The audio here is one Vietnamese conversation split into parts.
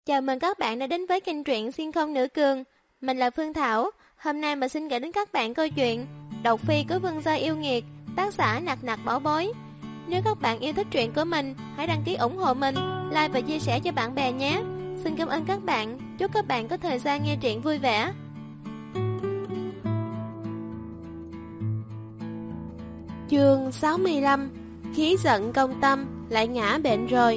Chào mừng các bạn đã đến với kênh truyện Xuyên không nữ cường. Mình là Phương Thảo. Hôm nay mình xin gửi đến các bạn câu chuyện Độc Phi của Vương gia yêu nghiệt, tác giả Nặc Nặc Bảo Bối. Nếu các bạn yêu thích truyện của mình, hãy đăng ký ủng hộ mình, like và chia sẻ cho bạn bè nhé. Xin cảm ơn các bạn. Chúc các bạn có thời gian nghe truyện vui vẻ. Chương 65. Khí giận công tâm lại ngã bệnh rồi.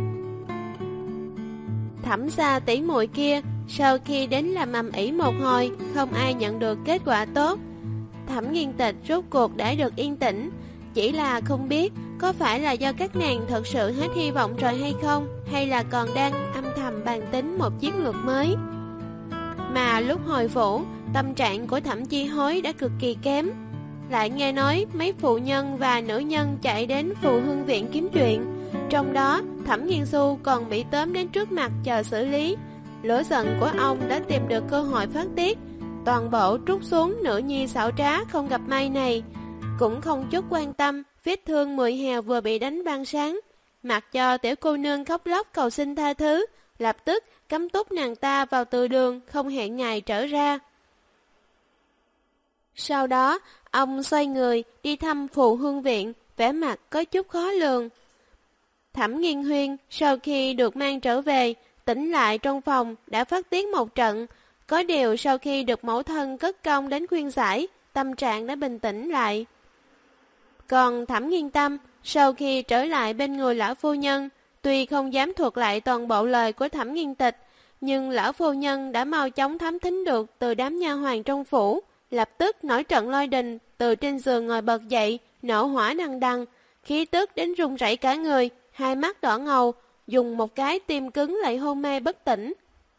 Thẩm gia tỷ muội kia sau khi đến làm ầm ĩ một hồi, không ai nhận được kết quả tốt. Thẩm Nghiên Tịch rốt cuộc đã được yên tĩnh, chỉ là không biết có phải là do các nàng thật sự hết hy vọng rồi hay không, hay là còn đang âm thầm bàn tính một chiến lược mới. Mà lúc hồi phủ, tâm trạng của Thẩm Chi Hối đã cực kỳ kém. Lại nghe nói mấy phụ nhân và nữ nhân chạy đến Phù Hương Viện kiếm chuyện, trong đó Thẩm Nghiên Xu còn bị tóm đến trước mặt chờ xử lý. Lửa giận của ông đã tìm được cơ hội phát tiết, toàn bộ trút xuống nữ nhi xảo trá không gặp may này, cũng không chút quan tâm vết thương mùi hè vừa bị đánh ban sáng. Mặc cho tiểu cô nương khóc lóc cầu xin tha thứ, lập tức cấm túc nàng ta vào từ đường, không hẹn ngày trở ra. Sau đó ông xoay người đi thăm Phù Hương Viện, vẻ mặt có chút khó lường. Thẩm Nghiên Huyên sau khi được mang trở về, tỉnh lại trong phòng đã phát tiết một trận. Có điều sau khi được mẫu thân cất công đến khuyên giải, tâm trạng đã bình tĩnh lại. Còn Thẩm Nghiên Tâm sau khi trở lại bên người lão phu nhân, tuy không dám thuật lại toàn bộ lời của Thẩm Nghiên Tịch, nhưng lão phu nhân đã mau chóng thám thính được từ đám nha hoàn trong phủ, lập tức nổi trận lôi đình, từ trên giường ngồi bật dậy, nổ hỏa đằng đằng, khí tức đến run rẩy cả người, hai mắt đỏ ngầu, dùng một cái tim cứng lại hôn mê bất tỉnh.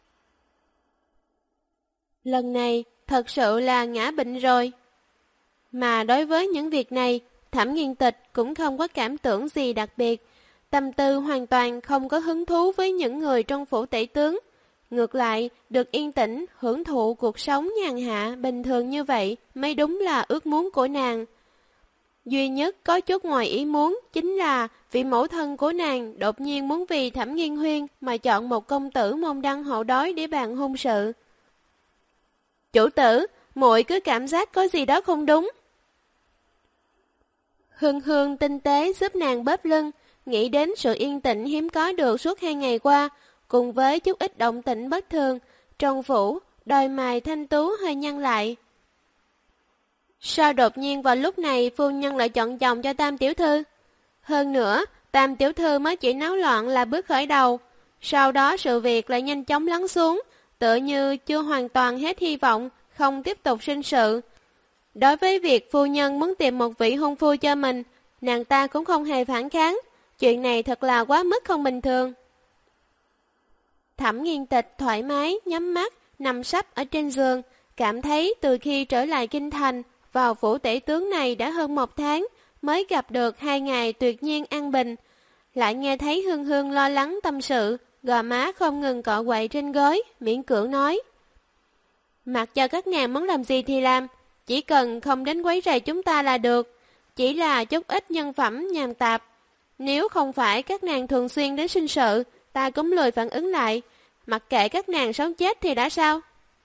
Lần này thật sự là ngã bệnh rồi. Mà đối với những việc này, Thẩm Nghiên Tịch cũng không có cảm tưởng gì đặc biệt, tâm tư hoàn toàn không có hứng thú với những người trong phủ tể tướng. Ngược lại, được yên tĩnh, hưởng thụ cuộc sống nhàn hạ, bình thường như vậy mới đúng là ước muốn của nàng. Duy nhất có chút ngoài ý muốn chính là vị mẫu thân của nàng đột nhiên muốn vì Thẩm Nghiên Huyên mà chọn một công tử môn đăng hộ đối để bàn hôn sự. Chủ tử, muội cứ cảm giác có gì đó không đúng. Hương Hương tinh tế giúp nàng bóp lưng, nghĩ đến sự yên tĩnh hiếm có được suốt 2 ngày qua, cùng với chút ít động tĩnh bất thường, trong phủ, đôi mày thanh tú hơi nhăn lại. Sao đột nhiên vào lúc này phu nhân lại chọn chồng cho Tam tiểu thư? Hơn nữa, Tam tiểu thư mới chỉ náo loạn là bước khởi đầu, sau đó sự việc lại nhanh chóng lắng xuống, tựa như chưa hoàn toàn hết hy vọng, không tiếp tục sinh sự. Đối với việc phu nhân muốn tìm một vị hôn phu cho mình, nàng ta cũng không hề phản kháng, chuyện này thật là quá mức không bình thường. Thẩm Nghiên Tịch thoải mái, nhắm mắt, nằm sấp ở trên giường, cảm thấy từ khi trở lại kinh thành, vào phủ tể tướng này đã hơn 1 tháng, mới gặp được 2 ngày tuyệt nhiên an bình. Lại nghe thấy Hương Hương lo lắng tâm sự, gò má không ngừng cọ quậy trên gối, miễn cưỡng nói. Mặc cho các nàng muốn làm gì thì làm, chỉ cần không đến quấy rầy chúng ta là được, chỉ là chút ít nhân phẩm nhàn tạp. Nếu không phải các nàng thường xuyên đến sinh sự, ta cũng lười phản ứng lại, mặc kệ các nàng sống chết thì đã sao?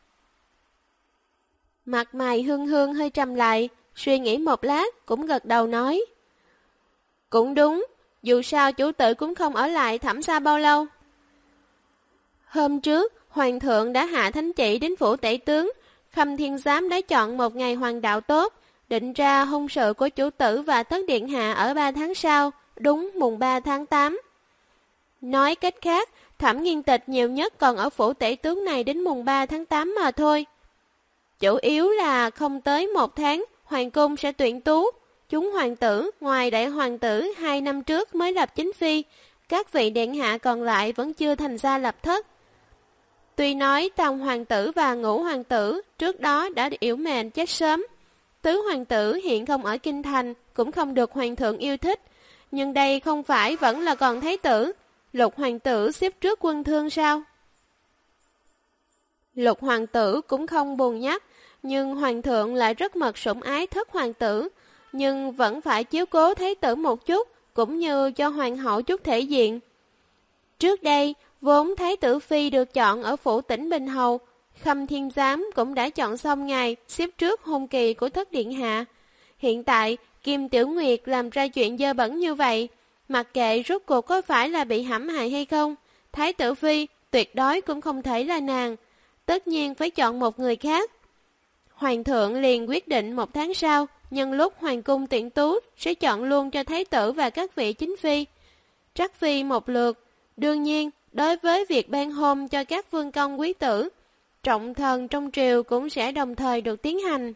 Mặt mày Hương Hương hơi trầm lại, suy nghĩ một lát cũng gật đầu nói. Cũng đúng, dù sao chủ tử cũng không ở lại Thẩm gia bao lâu. Hôm trước, Hoàng thượng đã hạ thánh chỉ đến phủ tể tướng, Khâm Thiên Giám đã chọn một ngày hoàng đạo tốt, định ra hôn sự của chủ tử và Thất Điện Hạ ở 3 tháng sau, đúng mùng 3 tháng 8. Nói cách khác, Thẩm Nghiên Tịch nhiều nhất còn ở phủ tể tướng này đến mùng 3 tháng 8 mà thôi. Chủ yếu là không tới 1 tháng, hoàng cung sẽ tuyển tú. Chúng hoàng tử, ngoài đại hoàng tử 2 năm trước mới lập chính phi, các vị điện hạ còn lại vẫn chưa thành gia lập thất. Tuy nói tam hoàng tử và ngũ hoàng tử trước đó đã yểu mệnh chết sớm, tứ hoàng tử hiện không ở kinh thành, cũng không được hoàng thượng yêu thích, nhưng đây không phải vẫn là còn thái tử. Lục hoàng tử xếp trước quân thương sao? Lục hoàng tử cũng không buồn nhắc, nhưng hoàng thượng lại rất mật sủng ái thất hoàng tử, nhưng vẫn phải chiếu cố thái tử một chút, cũng như cho hoàng hậu chút thể diện. Trước đây, Vốn Thái tử Phi được chọn ở phủ Tỉnh Bình Hầu, Khâm Thiên Giám cũng đã chọn xong ngày xếp trước hôn kỳ của Thất Điện Hạ. Hiện tại, Kim Tiểu Nguyệt làm ra chuyện dơ bẩn như vậy, mặc kệ rốt cuộc có phải là bị hãm hại hay không, Thái tử Phi tuyệt đối cũng không thể là nàng, tất nhiên phải chọn một người khác. Hoàng thượng liền quyết định 1 tháng sau, nhân lúc hoàng cung tuyển tú sẽ chọn luôn cho thái tử và các vị chính phi. Trắc phi một lượt. Đương nhiên, đối với việc ban hôn cho các vương công quý tử, trọng thần trong triều cũng sẽ đồng thời được tiến hành.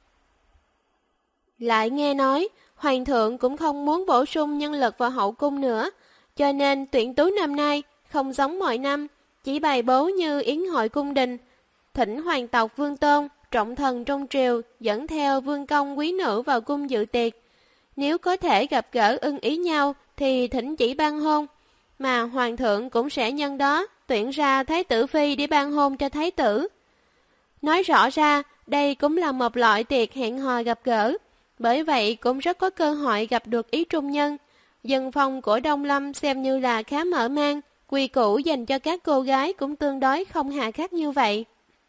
Lại nghe nói, hoàng thượng cũng không muốn bổ sung nhân lực vào hậu cung nữa, cho nên tuyển tú năm nay không giống mọi năm, chỉ bày bố như yến hội cung đình, thỉnh hoàng tộc vương tôn, trọng thần trong triều dẫn theo vương công quý nữ vào cung dự tiệc. Nếu có thể gặp gỡ ưng ý nhau thì thỉnh chỉ ban hôn, mà hoàng thượng cũng sẽ nhân đó tuyển ra thái tử phi để ban hôn cho thái tử. Nói rõ ra, đây cũng là một loại tiệc hẹn hò gặp gỡ, bởi vậy cũng rất có cơ hội gặp được ý trung nhân. Dân phong của Đông Lâm xem như là khá mở mang, quy củ dành cho các cô gái cũng tương đối không hà khắc như vậy.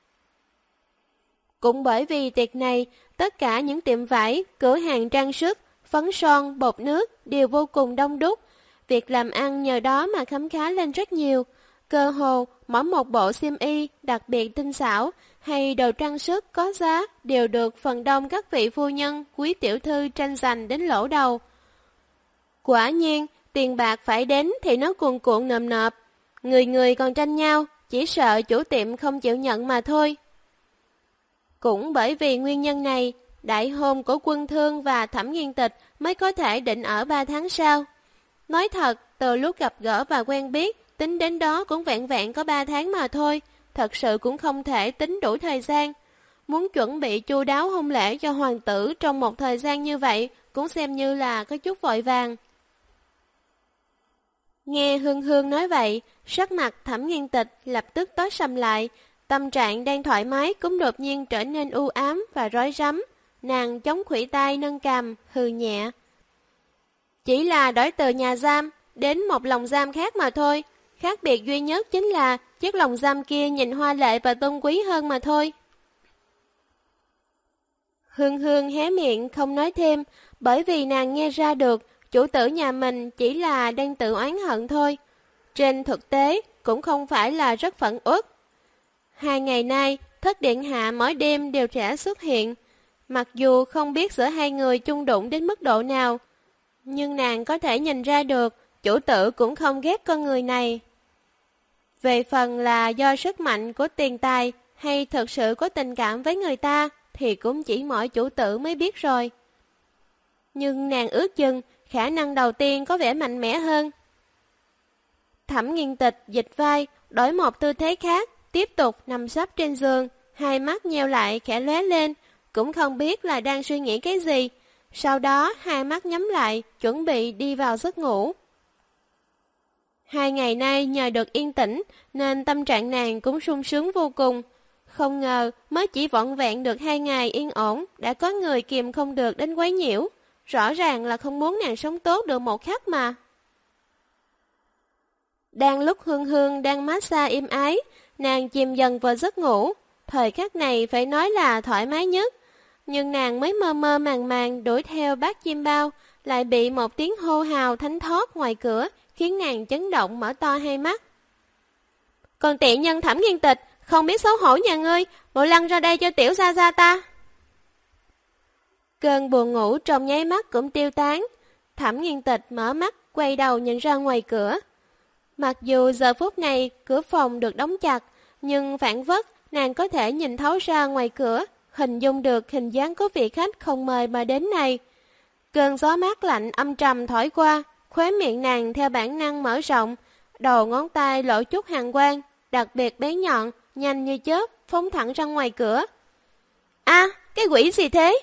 Cũng bởi vì tiệc này, tất cả những tiệm vải, cửa hàng trang sức, phấn son, bột nước đều vô cùng đông đúc. Việc làm ăn nhờ đó mà khấm khá lên rất nhiều. Cơ hồ, mỗi một bộ xiêm y đặc biệt tinh xảo hay đồ trang sức có giá đều được phần đông các vị phu nhân, quý tiểu thư tranh giành đến lỗ đầu. Quả nhiên, tiền bạc phải đến thì nó cuồn cuộn nộm nộp. Người người còn tranh nhau, chỉ sợ chủ tiệm không chịu nhận mà thôi. Cũng bởi vì nguyên nhân này, đại hôn của Quân Thương và Thẩm Nghiên Tịch mới có thể định ở 3 tháng sau. Nói thật, từ lúc gặp gỡ và quen biết, tính đến đó cũng vẹn vẹn có 3 tháng mà thôi, thật sự cũng không thể tính đủ thời gian. Muốn chuẩn bị chu đáo hôn lễ cho hoàng tử trong một thời gian như vậy cũng xem như là có chút vội vàng. Nghe Hương Hương nói vậy, sắc mặt Thẩm Nghiên Tịch lập tức tối sầm lại, tâm trạng đang thoải mái cũng đột nhiên trở nên u ám và rối rắm. Nàng chống khuỷu tay nâng cằm, hừ nhẹ. Chỉ là đổi từ nhà giam đến một lồng giam khác mà thôi. Khác biệt duy nhất chính là chiếc lồng giam kia nhìn hoa lệ và tôn quý hơn mà thôi. Hương Hương hé miệng không nói thêm, bởi vì nàng nghe ra được chủ tử nhà mình chỉ là đang tự oán hận thôi. Trên thực tế cũng không phải là rất phẫn uất. 2 ngày nay, Thất Điện Hạ mỗi đêm đều sẽ xuất hiện. Mặc dù không biết giữa hai người chung đụng đến mức độ nào, nhưng nàng có thể nhìn ra được chủ tử cũng không ghét con người này. Về phần là do sức mạnh của tiền tài hay thực sự có tình cảm với người ta thì cũng chỉ mỗi chủ tử mới biết rồi. Nhưng nàng ước chừng khả năng đầu tiên có vẻ mạnh mẽ hơn. Thẩm Nghiên Tịch dịch vai, đổi một tư thế khác, tiếp tục nằm sấp trên giường, hai mắt nheo lại khẽ lóe lên, cũng không biết là đang suy nghĩ cái gì. Sau đó hai mắt nhắm lại, chuẩn bị đi vào giấc ngủ. 2 ngày nay nhờ được yên tĩnh nên tâm trạng nàng cũng sung sướng vô cùng. Không ngờ mới chỉ vỏn vẹn được 2 ngày yên ổn đã có người kìm không được đến quấy nhiễu. Rõ ràng là không muốn nàng sống tốt được một khắc mà. Đang lúc Hương Hương đang massage êm ái, nàng chìm dần vào giấc ngủ. Thời khắc này phải nói là thoải mái nhất. Nhưng nàng mới mơ mơ màng màng đuổi theo bác chim bao, lại bị một tiếng hô hào thánh thót ngoài cửa, khiến nàng chấn động mở to hai mắt. Còn tiện nhân Thẩm Nghiên Tịch, không biết xấu hổ nhà ngươi, bộ lăn ra đây cho tiểu gia gia ta. Cơn buồn ngủ trong nháy mắt cũng tiêu tán. Thẩm Nghiên Tịch mở mắt, quay đầu nhìn ra ngoài cửa. Mặc dù giờ phút này cửa phòng được đóng chặt, nhưng phản phất nàng có thể nhìn thấu ra ngoài cửa, hình dung được hình dáng của vị khách không mời mà đến này. Cơn gió mát lạnh âm trầm thổi qua, khóe miệng nàng theo bản năng mở rộng, đầu ngón tay lộ chút hàn quang, đặc biệt bén nhọn, nhanh như chớp, phóng thẳng ra ngoài cửa. A, cái quỷ gì thế?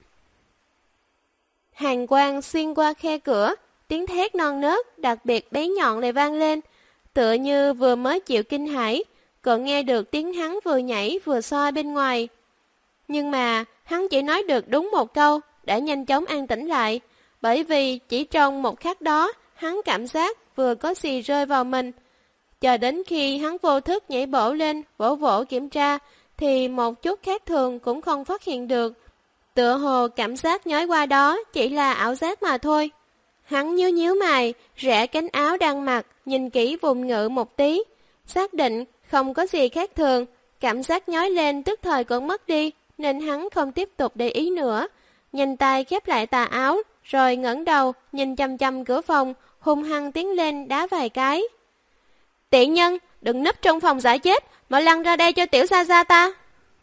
Hàn quang xuyên qua khe cửa, tiếng thét non nớt, đặc biệt bén nhọn lại vang lên, tựa như vừa mới chịu kinh hãi, còn nghe được tiếng hắn vừa nhảy vừa xoa bên ngoài. Nhưng mà hắn chỉ nói được đúng một câu, đã nhanh chóng an tĩnh lại, bởi vì chỉ trong một khắc đó, hắn cảm giác vừa có gì rơi vào mình. Chờ đến khi hắn vô thức nhảy bổ lên, vỗ vỗ kiểm tra, thì một chút khác thường cũng không phát hiện được. Tựa hồ cảm giác nhói qua đó chỉ là ảo giác mà thôi. Hắn nhíu nhíu mày, rẽ cánh áo đang mặc, nhìn kỹ vùng ngực một tí. Xác định không có gì khác thường, cảm giác nhói lên tức thời cũng mất đi, nên hắn không tiếp tục để ý nữa. Nhìn tay khép lại tà áo, rồi ngẩng đầu, nhìn chăm chăm cửa phòng, hung hăng tiến lên đá vài cái. Tiện nhân, đừng núp trong phòng giả chết, mà lăn ra đây cho tiểu gia gia ta.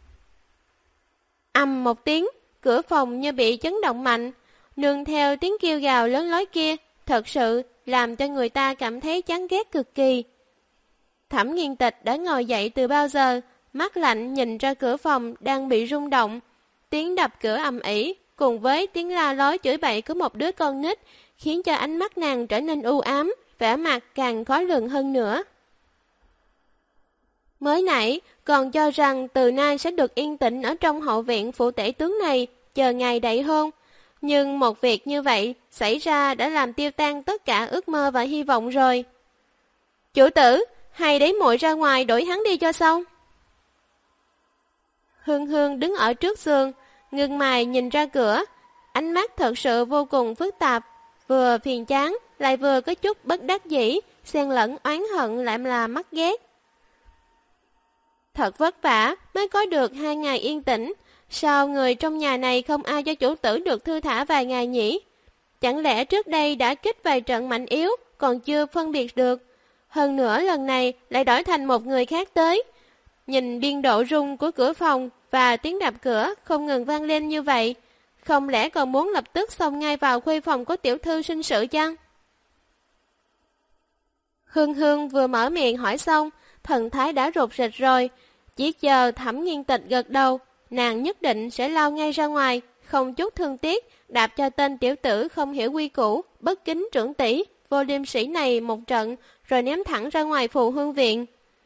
Ầm một tiếng, cửa phòng như bị chấn động mạnh, nương theo tiếng kêu gào lớn lối kia, thật sự làm cho người ta cảm thấy chán ghét cực kỳ. Thẩm Nghiên Tịch đã ngồi dậy từ bao giờ, mắt lạnh nhìn ra cửa phòng đang bị rung động. Tiếng đập cửa ầm ĩ cùng với tiếng la lối chửi bậy của một đứa con nít khiến cho ánh mắt nàng trở nên u ám, vẻ mặt càng khó lường hơn nữa. Mới nãy còn cho rằng từ nay sẽ được yên tĩnh ở trong hậu viện phủ tể tướng này, chờ ngày đậy hôn. Nhưng một việc như vậy xảy ra đã làm tiêu tan tất cả ước mơ và hy vọng rồi. Chủ tử, hay để muội ra ngoài đuổi hắn đi cho xong. Hương Hương đứng ở trước giường, ngưng mày nhìn ra cửa, ánh mắt thật sự vô cùng phức tạp, vừa phiền chán lại vừa có chút bất đắc dĩ, xen lẫn oán hận lại là mắt ghét. Thật vất vả mới có được 2 ngày yên tĩnh, sao người trong nhà này không ai cho chủ tử được thư thả vài ngày nhỉ? Chẳng lẽ trước đây đã kích vài trận mạnh yếu, còn chưa phân biệt được? Hơn nữa lần này lại đổi thành một người khác tới. Nhìn biên độ rung của cửa phòng và tiếng đạp cửa không ngừng vang lên như vậy, không lẽ còn muốn lập tức xông ngay vào khuê phòng của tiểu thư sinh sự chăng? Hương Hương vừa mở miệng hỏi xong, thần thái đã rụt rịch rồi, chỉ chờ Thẩm Nghiên Tịch gật đầu, nàng nhất định sẽ lao ngay ra ngoài, không chút thương tiếc, đạp cho tên tiểu tử không hiểu quy củ, bất kính trưởng tỷ, vô liêm sĩ này một trận, rồi ném thẳng ra ngoài Phù Hương viện.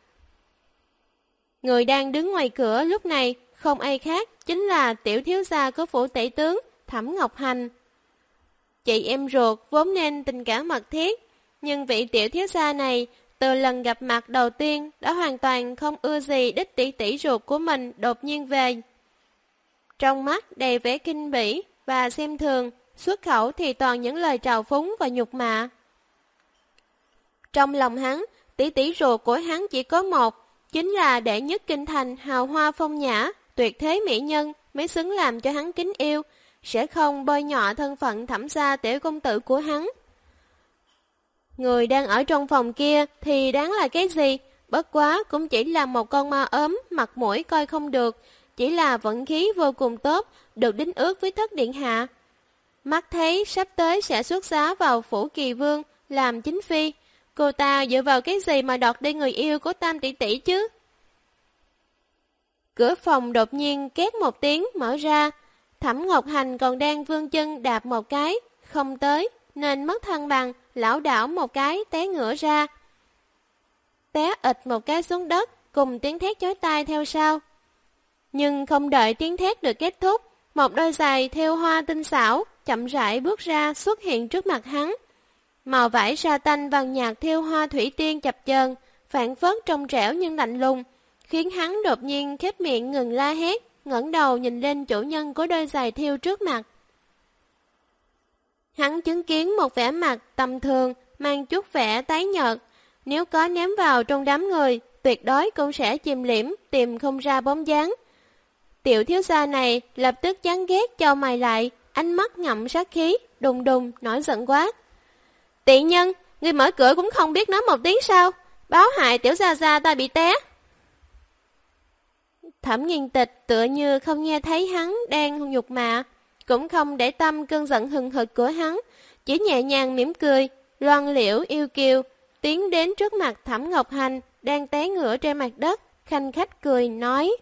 Người đang đứng ngoài cửa lúc này không ai khác, chính là tiểu thiếu gia của phủ tể tướng Thẩm Ngọc Hành. Chị em ruột vốn nên tình cảm mật thiết, nhưng vị tiểu thiếu gia này từ lần gặp mặt đầu tiên đã hoàn toàn không ưa gì đích tỷ tỷ ruột của mình đột nhiên về. Trong mắt đầy vẻ kinh bỉ và xem thường, xuất khẩu thì toàn những lời trào phúng và nhục mạ. Trong lòng hắn, tỷ tỷ ruột của hắn chỉ có một, chính là đệ nhất kinh thành hào hoa phong nhã, tuyệt thế mỹ nhân mới xứng làm cho hắn kính yêu, sẽ không bôi nhọ thân phận Thẩm gia tiểu công tử của hắn. Người đang ở trong phòng kia thì đáng là cái gì? Bất quá cũng chỉ là một con ma ốm, mặt mũi coi không được, chỉ là vận khí vô cùng tốt, được đính ước với thất điện hạ. Mắt thấy sắp tới sẽ xuất giá vào phủ Kỳ Vương, làm chính phi. Cô ta dựa vào cái gì mà đoạt đi người yêu của Tam tỷ tỷ chứ? Cửa phòng đột nhiên két một tiếng mở ra. Thẩm Ngọc Hành còn đang vươn chân đạp một cái, không tới, nên mất thăng bằng, lảo đảo một cái té ngửa ra. Té ịch một cái xuống đất, cùng tiếng thét chói tai theo sau. Nhưng không đợi tiếng thét được kết thúc, một đôi giày thêu hoa tinh xảo, chậm rãi bước ra xuất hiện trước mặt hắn. Màu vải sa tanh vàng nhạt thêu hoa thủy tiên chập chờn, phản phất trong trẻo nhưng lạnh lùng, khiến hắn đột nhiên khép miệng ngừng la hét, ngẩng đầu nhìn lên chủ nhân của đôi giày thêu trước mặt. Hắn chứng kiến một vẻ mặt tầm thường, mang chút vẻ tái nhợt, nếu có ném vào trong đám người, tuyệt đối cũng sẽ chìm liễm, tìm không ra bóng dáng. Tiểu thiếu gia này lập tức chán ghét chau mày lại, ánh mắt ngậm sát khí, đùng đùng nổi giận quát. Tiện nhân, người mở cửa cũng không biết nói một tiếng sao, báo hại tiểu gia gia ta bị té. Thẩm Nghiên Tịch tựa như không nghe thấy hắn đang nhục mạ, cũng không để tâm cơn giận hừng hực của hắn, chỉ nhẹ nhàng mỉm cười, loan liễu yêu kiều, tiến đến trước mặt Thẩm Ngọc Hành đang té ngửa trên mặt đất, khanh khách cười nói: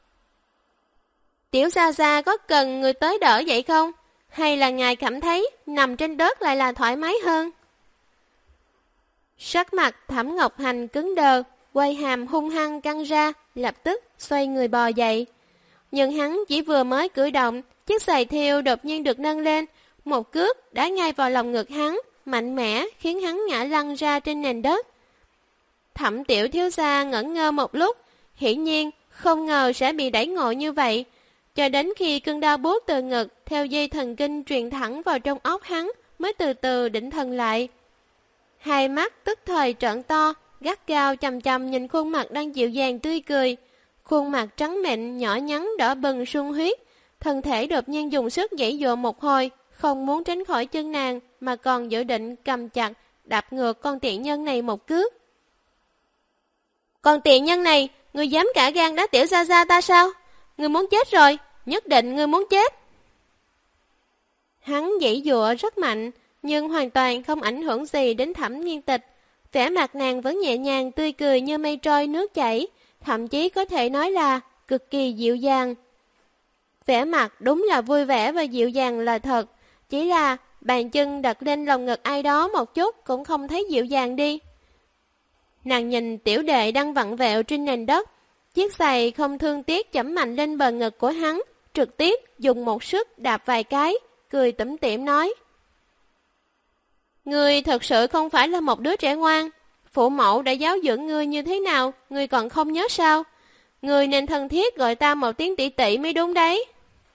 Tiểu gia gia có cần người tới đỡ vậy không? Hay là ngài cảm thấy nằm trên đất lại là thoải mái hơn? Sắc mặt Thẩm Ngọc Hành cứng đờ, quay hàm hung hăng căng ra, lập tức xoay người bò dậy. Nhưng hắn chỉ vừa mới cử động, chiếc giày thêu đột nhiên được nâng lên, một cước đá ngay vào lòng ngực hắn, mạnh mẽ khiến hắn ngã lăn ra trên nền đất. Thẩm tiểu thiếu gia ngẩn ngơ một lúc, hiển nhiên không ngờ sẽ bị đẩy ngộ như vậy, cho đến khi cơn đau buốt từ ngực theo dây thần kinh truyền thẳng vào trong óc hắn mới từ từ định thần lại. Hai mắt tức thời trợn to, gắt gao chằm chằm nhìn khuôn mặt đang dịu dàng tươi cười, khuôn mặt trắng mịn nhỏ nhắn đỏ bừng sung huyết, thân thể đột nhiên dùng sức giãy giụa một hồi, không muốn tránh khỏi chân nàng mà còn dự định cầm chặt đạp ngược con tiện nhân này một cước. Con tiện nhân này, ngươi dám cả gan đá tiểu gia gia ta sao? Ngươi muốn chết rồi, nhất định ngươi muốn chết. Hắn giãy giụa rất mạnh, nhưng hoàn toàn không ảnh hưởng gì đến Thẩm Nghiên Tịch. Vẻ mặt nàng vẫn nhẹ nhàng tươi cười như mây trôi nước chảy, thậm chí có thể nói là cực kỳ dịu dàng. Vẻ mặt đúng là vui vẻ và dịu dàng là thật, chỉ là bàn chân đặt lên lòng ngực ai đó một chút cũng không thấy dịu dàng đi. Nàng nhìn tiểu đệ đang vặn vẹo trên nền đất, chiếc giày không thương tiếc chẩm mạnh lên bờ ngực của hắn, trực tiếp dùng một sức đạp vài cái, cười tủm tỉm nói: Ngươi thật sự không phải là một đứa trẻ ngoan, phụ mẫu đã giáo dưỡng ngươi như thế nào, ngươi còn không nhớ sao? Ngươi nên thân thiết gọi ta một tiếng tỷ tỷ mới đúng đấy.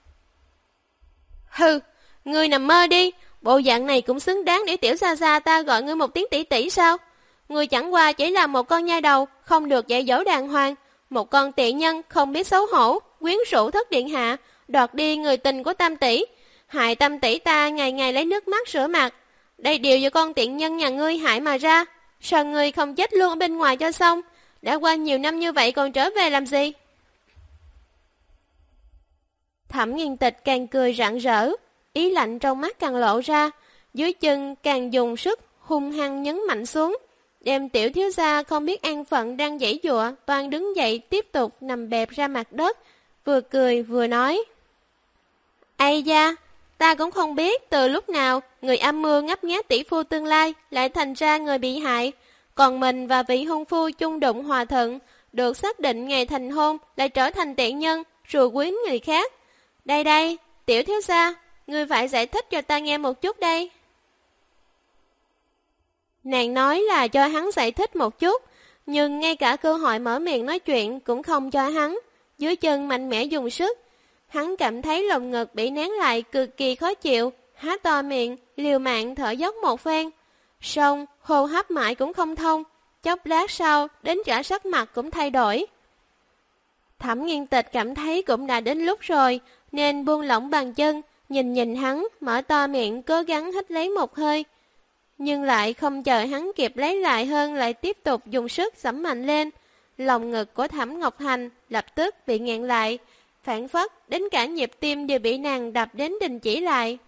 Hừ, ngươi nằm mơ đi, bộ dạng này cũng xứng đáng để tiểu gia gia ta gọi ngươi một tiếng tỷ tỷ sao? Ngươi chẳng qua chỉ là một con nha đầu, không được dạy dỗ đàng hoàng, một con tiện nhân không biết xấu hổ, quyến rũ thất điện hạ, đoạt đi người tình của Tam tỷ, hại Tam tỷ ta ngày ngày lấy nước mắt rửa mặt. Đây đều do con tiện nhân nhà ngươi hại mà ra, sao ngươi không chết luôn ở bên ngoài cho xong? Đã qua nhiều năm như vậy còn trở về làm gì? Thẩm Nghiên Tịch càng cười rạng rỡ, ý lạnh trong mắt càng lộ ra, dưới chân càng dùng sức hung hăng nhấn mạnh xuống, đem tiểu thiếu gia không biết an phận đang giãy giụa toàn đứng dậy tiếp tục nằm bẹp ra mặt đất, vừa cười vừa nói: Ây da, ta cũng không biết từ lúc nào người âm mưu ngấp nghé tỷ phu tương lai lại thành ra người bị hại, còn mình và vị hôn phu chung đụng hòa thuận, được xác định ngày thành hôn lại trở thành tiện nhân, rồi quyến người khác. Đây đây, tiểu thiếu gia, ngươi phải giải thích cho ta nghe một chút đây. Nàng nói là cho hắn giải thích một chút, nhưng ngay cả cơ hội mở miệng nói chuyện cũng không cho hắn, dưới chân mạnh mẽ dùng sức. Hắn cảm thấy lồng ngực bị nén lại cực kỳ khó chịu, há to miệng, liều mạng thở dốc một phen. Xong, hô hấp mãi cũng không thông, chốc lát sau, đến cả sắc mặt cũng thay đổi. Thẩm Nghiên Tịch cảm thấy cũng đã đến lúc rồi, nên buông lỏng bàn chân, nhìn hắn, mở to miệng cố gắng hít lấy một hơi. Nhưng lại không chờ hắn kịp lấy lại hơn lại tiếp tục dùng sức giẫm mạnh lên. Lòng ngực của Thẩm Ngọc Hành lập tức bị nghẹn lại, phản phất đến cả nhịp tim đều bị nàng đập đến đình chỉ lại.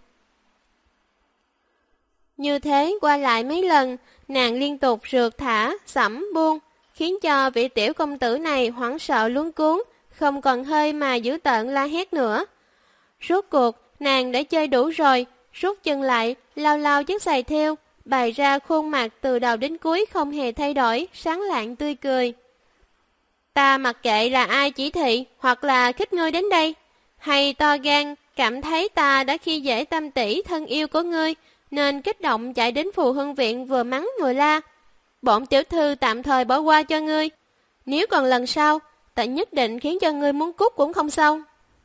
Như thế qua lại mấy lần, nàng liên tục rượt thả, giẫm buông, khiến cho vị tiểu công tử này hoảng sợ luống cuống, không còn hơi mà dữ tợn la hét nữa. Rốt cuộc, nàng đã chơi đủ rồi, rút chân lại, lau lau chiếc giày theo, bày ra khuôn mặt từ đầu đến cuối không hề thay đổi, sáng lạng tươi cười. Ta mặc kệ là ai chỉ thị hoặc là khích ngươi đến đây, hay to gan cảm thấy ta đã khi dễ Tam tỷ thân yêu của ngươi, nên kích động chạy đến Phù Hưng Viện vừa mắng vừa la. Bổn tiểu thư tạm thời bỏ qua cho ngươi, nếu còn lần sau, ta nhất định khiến cho ngươi muốn cút cũng không xong.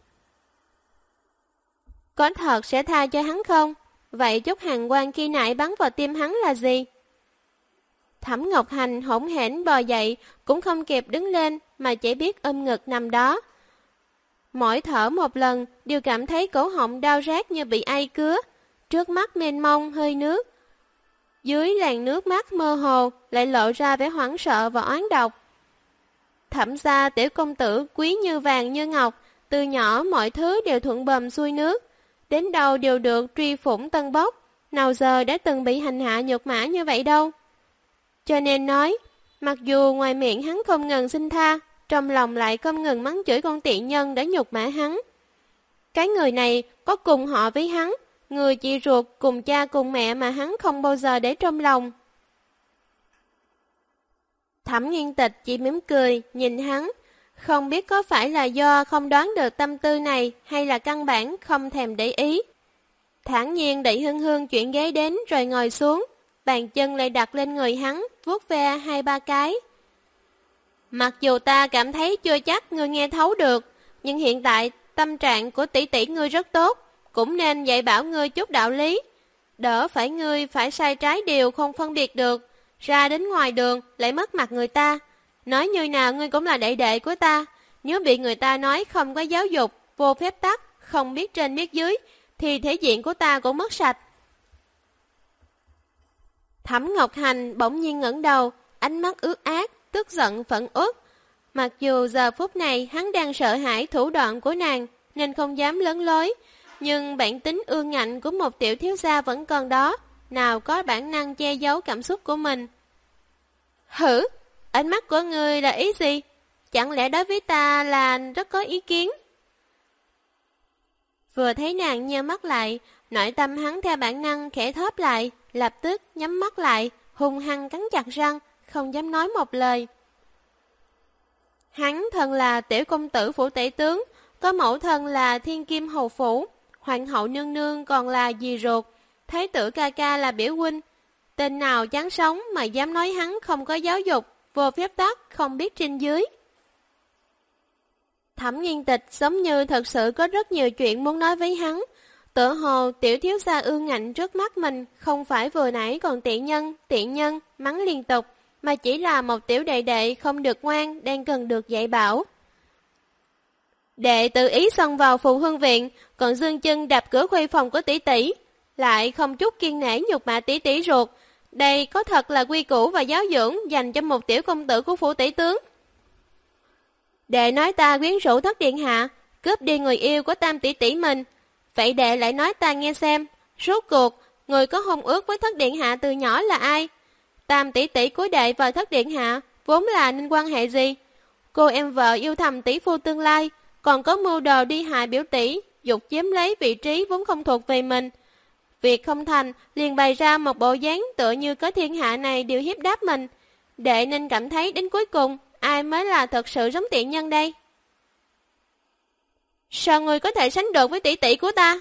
Có thật sẽ tha cho hắn không? Vậy chút hàng quan khi nãy bắn vào tim hắn là gì? Thẩm Ngọc Hành hỗn hển bò dậy, cũng không kịp đứng lên mà chỉ biết ôm ngực nằm đó. Mỗi thở một lần đều cảm thấy cổ họng đau rát như bị ai cứa, trước mắt mênh mông hơi nước. Dưới làn nước mắt mơ hồ lại lộ ra vẻ hoảng sợ và oán độc. Thẩm gia tiểu công tử quý như vàng như ngọc, từ nhỏ mọi thứ đều thuận bầm xuôi nước, đến đâu đều được truy phủng tân bốc, nào giờ đã từng bị hành hạ nhục mã như vậy đâu. Cho nên nói, mặc dù ngoài miệng hắn không ngừng xin tha, trong lòng lại không ngừng mắng chửi con tiện nhân đã nhục mã hắn. Cái người này có cùng họ với hắn, người chị ruột cùng cha cùng mẹ mà hắn không bao giờ để trong lòng. Thẩm Nghiên Tịch chỉ mỉm cười, nhìn hắn, không biết có phải là do không đoán được tâm tư này hay là căn bản không thèm để ý. Thản nhiên đẩy Hương Hương chuyển ghế đến rồi ngồi xuống, bàn chân lại đặt lên người hắn, vuốt ve 2-3 cái. Mặc dù ta cảm thấy chưa chắc ngươi nghe thấu được, nhưng hiện tại tâm trạng của tỷ tỷ ngươi rất tốt, cũng nên dạy bảo ngươi chút đạo lý. Đỡ phải ngươi phải sai trái điều không phân biệt được, ra đến ngoài đường lại mất mặt người ta. Nói như nào ngươi cũng là đệ đệ của ta, nếu bị người ta nói không có giáo dục, vô phép tắc, không biết trên biết dưới, thì thể diện của ta cũng mất sạch. Thẩm Ngọc Hành bỗng nhiên ngẩng đầu, ánh mắt ướt át, tức giận phẫn uất. Mặc dù giờ phút này hắn đang sợ hãi thủ đoạn của nàng, nên không dám lớn lối, nhưng bản tính ương ngạnh của một tiểu thiếu gia vẫn còn đó, nào có bản năng che giấu cảm xúc của mình. Hử, ánh mắt của ngươi là ý gì? Chẳng lẽ đối với ta là rất có ý kiến? Vừa thấy nàng nheo mắt lại, nội tâm hắn theo bản năng khẽ thóp lại, lập tức nhắm mắt lại, hung hăng cắn chặt răng, không dám nói một lời. Hắn thân là tiểu công tử phủ tể tướng, có mẫu thân là thiên kim hầu phủ, hoàng hậu nương nương còn là dì ruột, thái tử ca ca là biểu huynh. Tên nào chán sống mà dám nói hắn không có giáo dục, vô phép tắc, không biết trên dưới. Thẩm Nghiên Tịch giống như thật sự có rất nhiều chuyện muốn nói với hắn. Tựa hồ tiểu thiếu gia ương ngạnh trước mắt mình không phải vừa nãy còn tiện nhân, mắng liên tục, mà chỉ là một tiểu đệ đệ không được ngoan, đang cần được dạy bảo. Đệ tự ý xông vào Phù Hương Viện, còn dương chân đạp cửa khuê phòng của tỷ tỷ, lại không chút kiên nể nhục mạ tỷ tỷ ruột. Đây có thật là quy củ và giáo dưỡng dành cho một tiểu công tử của phủ tỷ tướng. Đệ nói ta quyến rũ thất điện hạ, cướp đi người yêu của tam tỷ tỷ mình. Vậy đệ lại nói ta nghe xem, rốt cuộc, người có hôn ước với thất điện hạ từ nhỏ là ai? Tam tỷ tỷ của đệ và thất điện hạ, vốn là nên quan hệ gì? Cô em vợ yêu thầm tỷ phu tương lai, còn có mưu đồ đi hại biểu tỷ, dục chiếm lấy vị trí vốn không thuộc về mình. Việc không thành, liền bày ra một bộ dáng tựa như có thiên hạ này đều hiếp đáp mình. Đệ nên cảm thấy đến cuối cùng, ai mới là thật sự giống tiện nhân đây? Sao người có thể sánh được với tỷ tỷ của ta?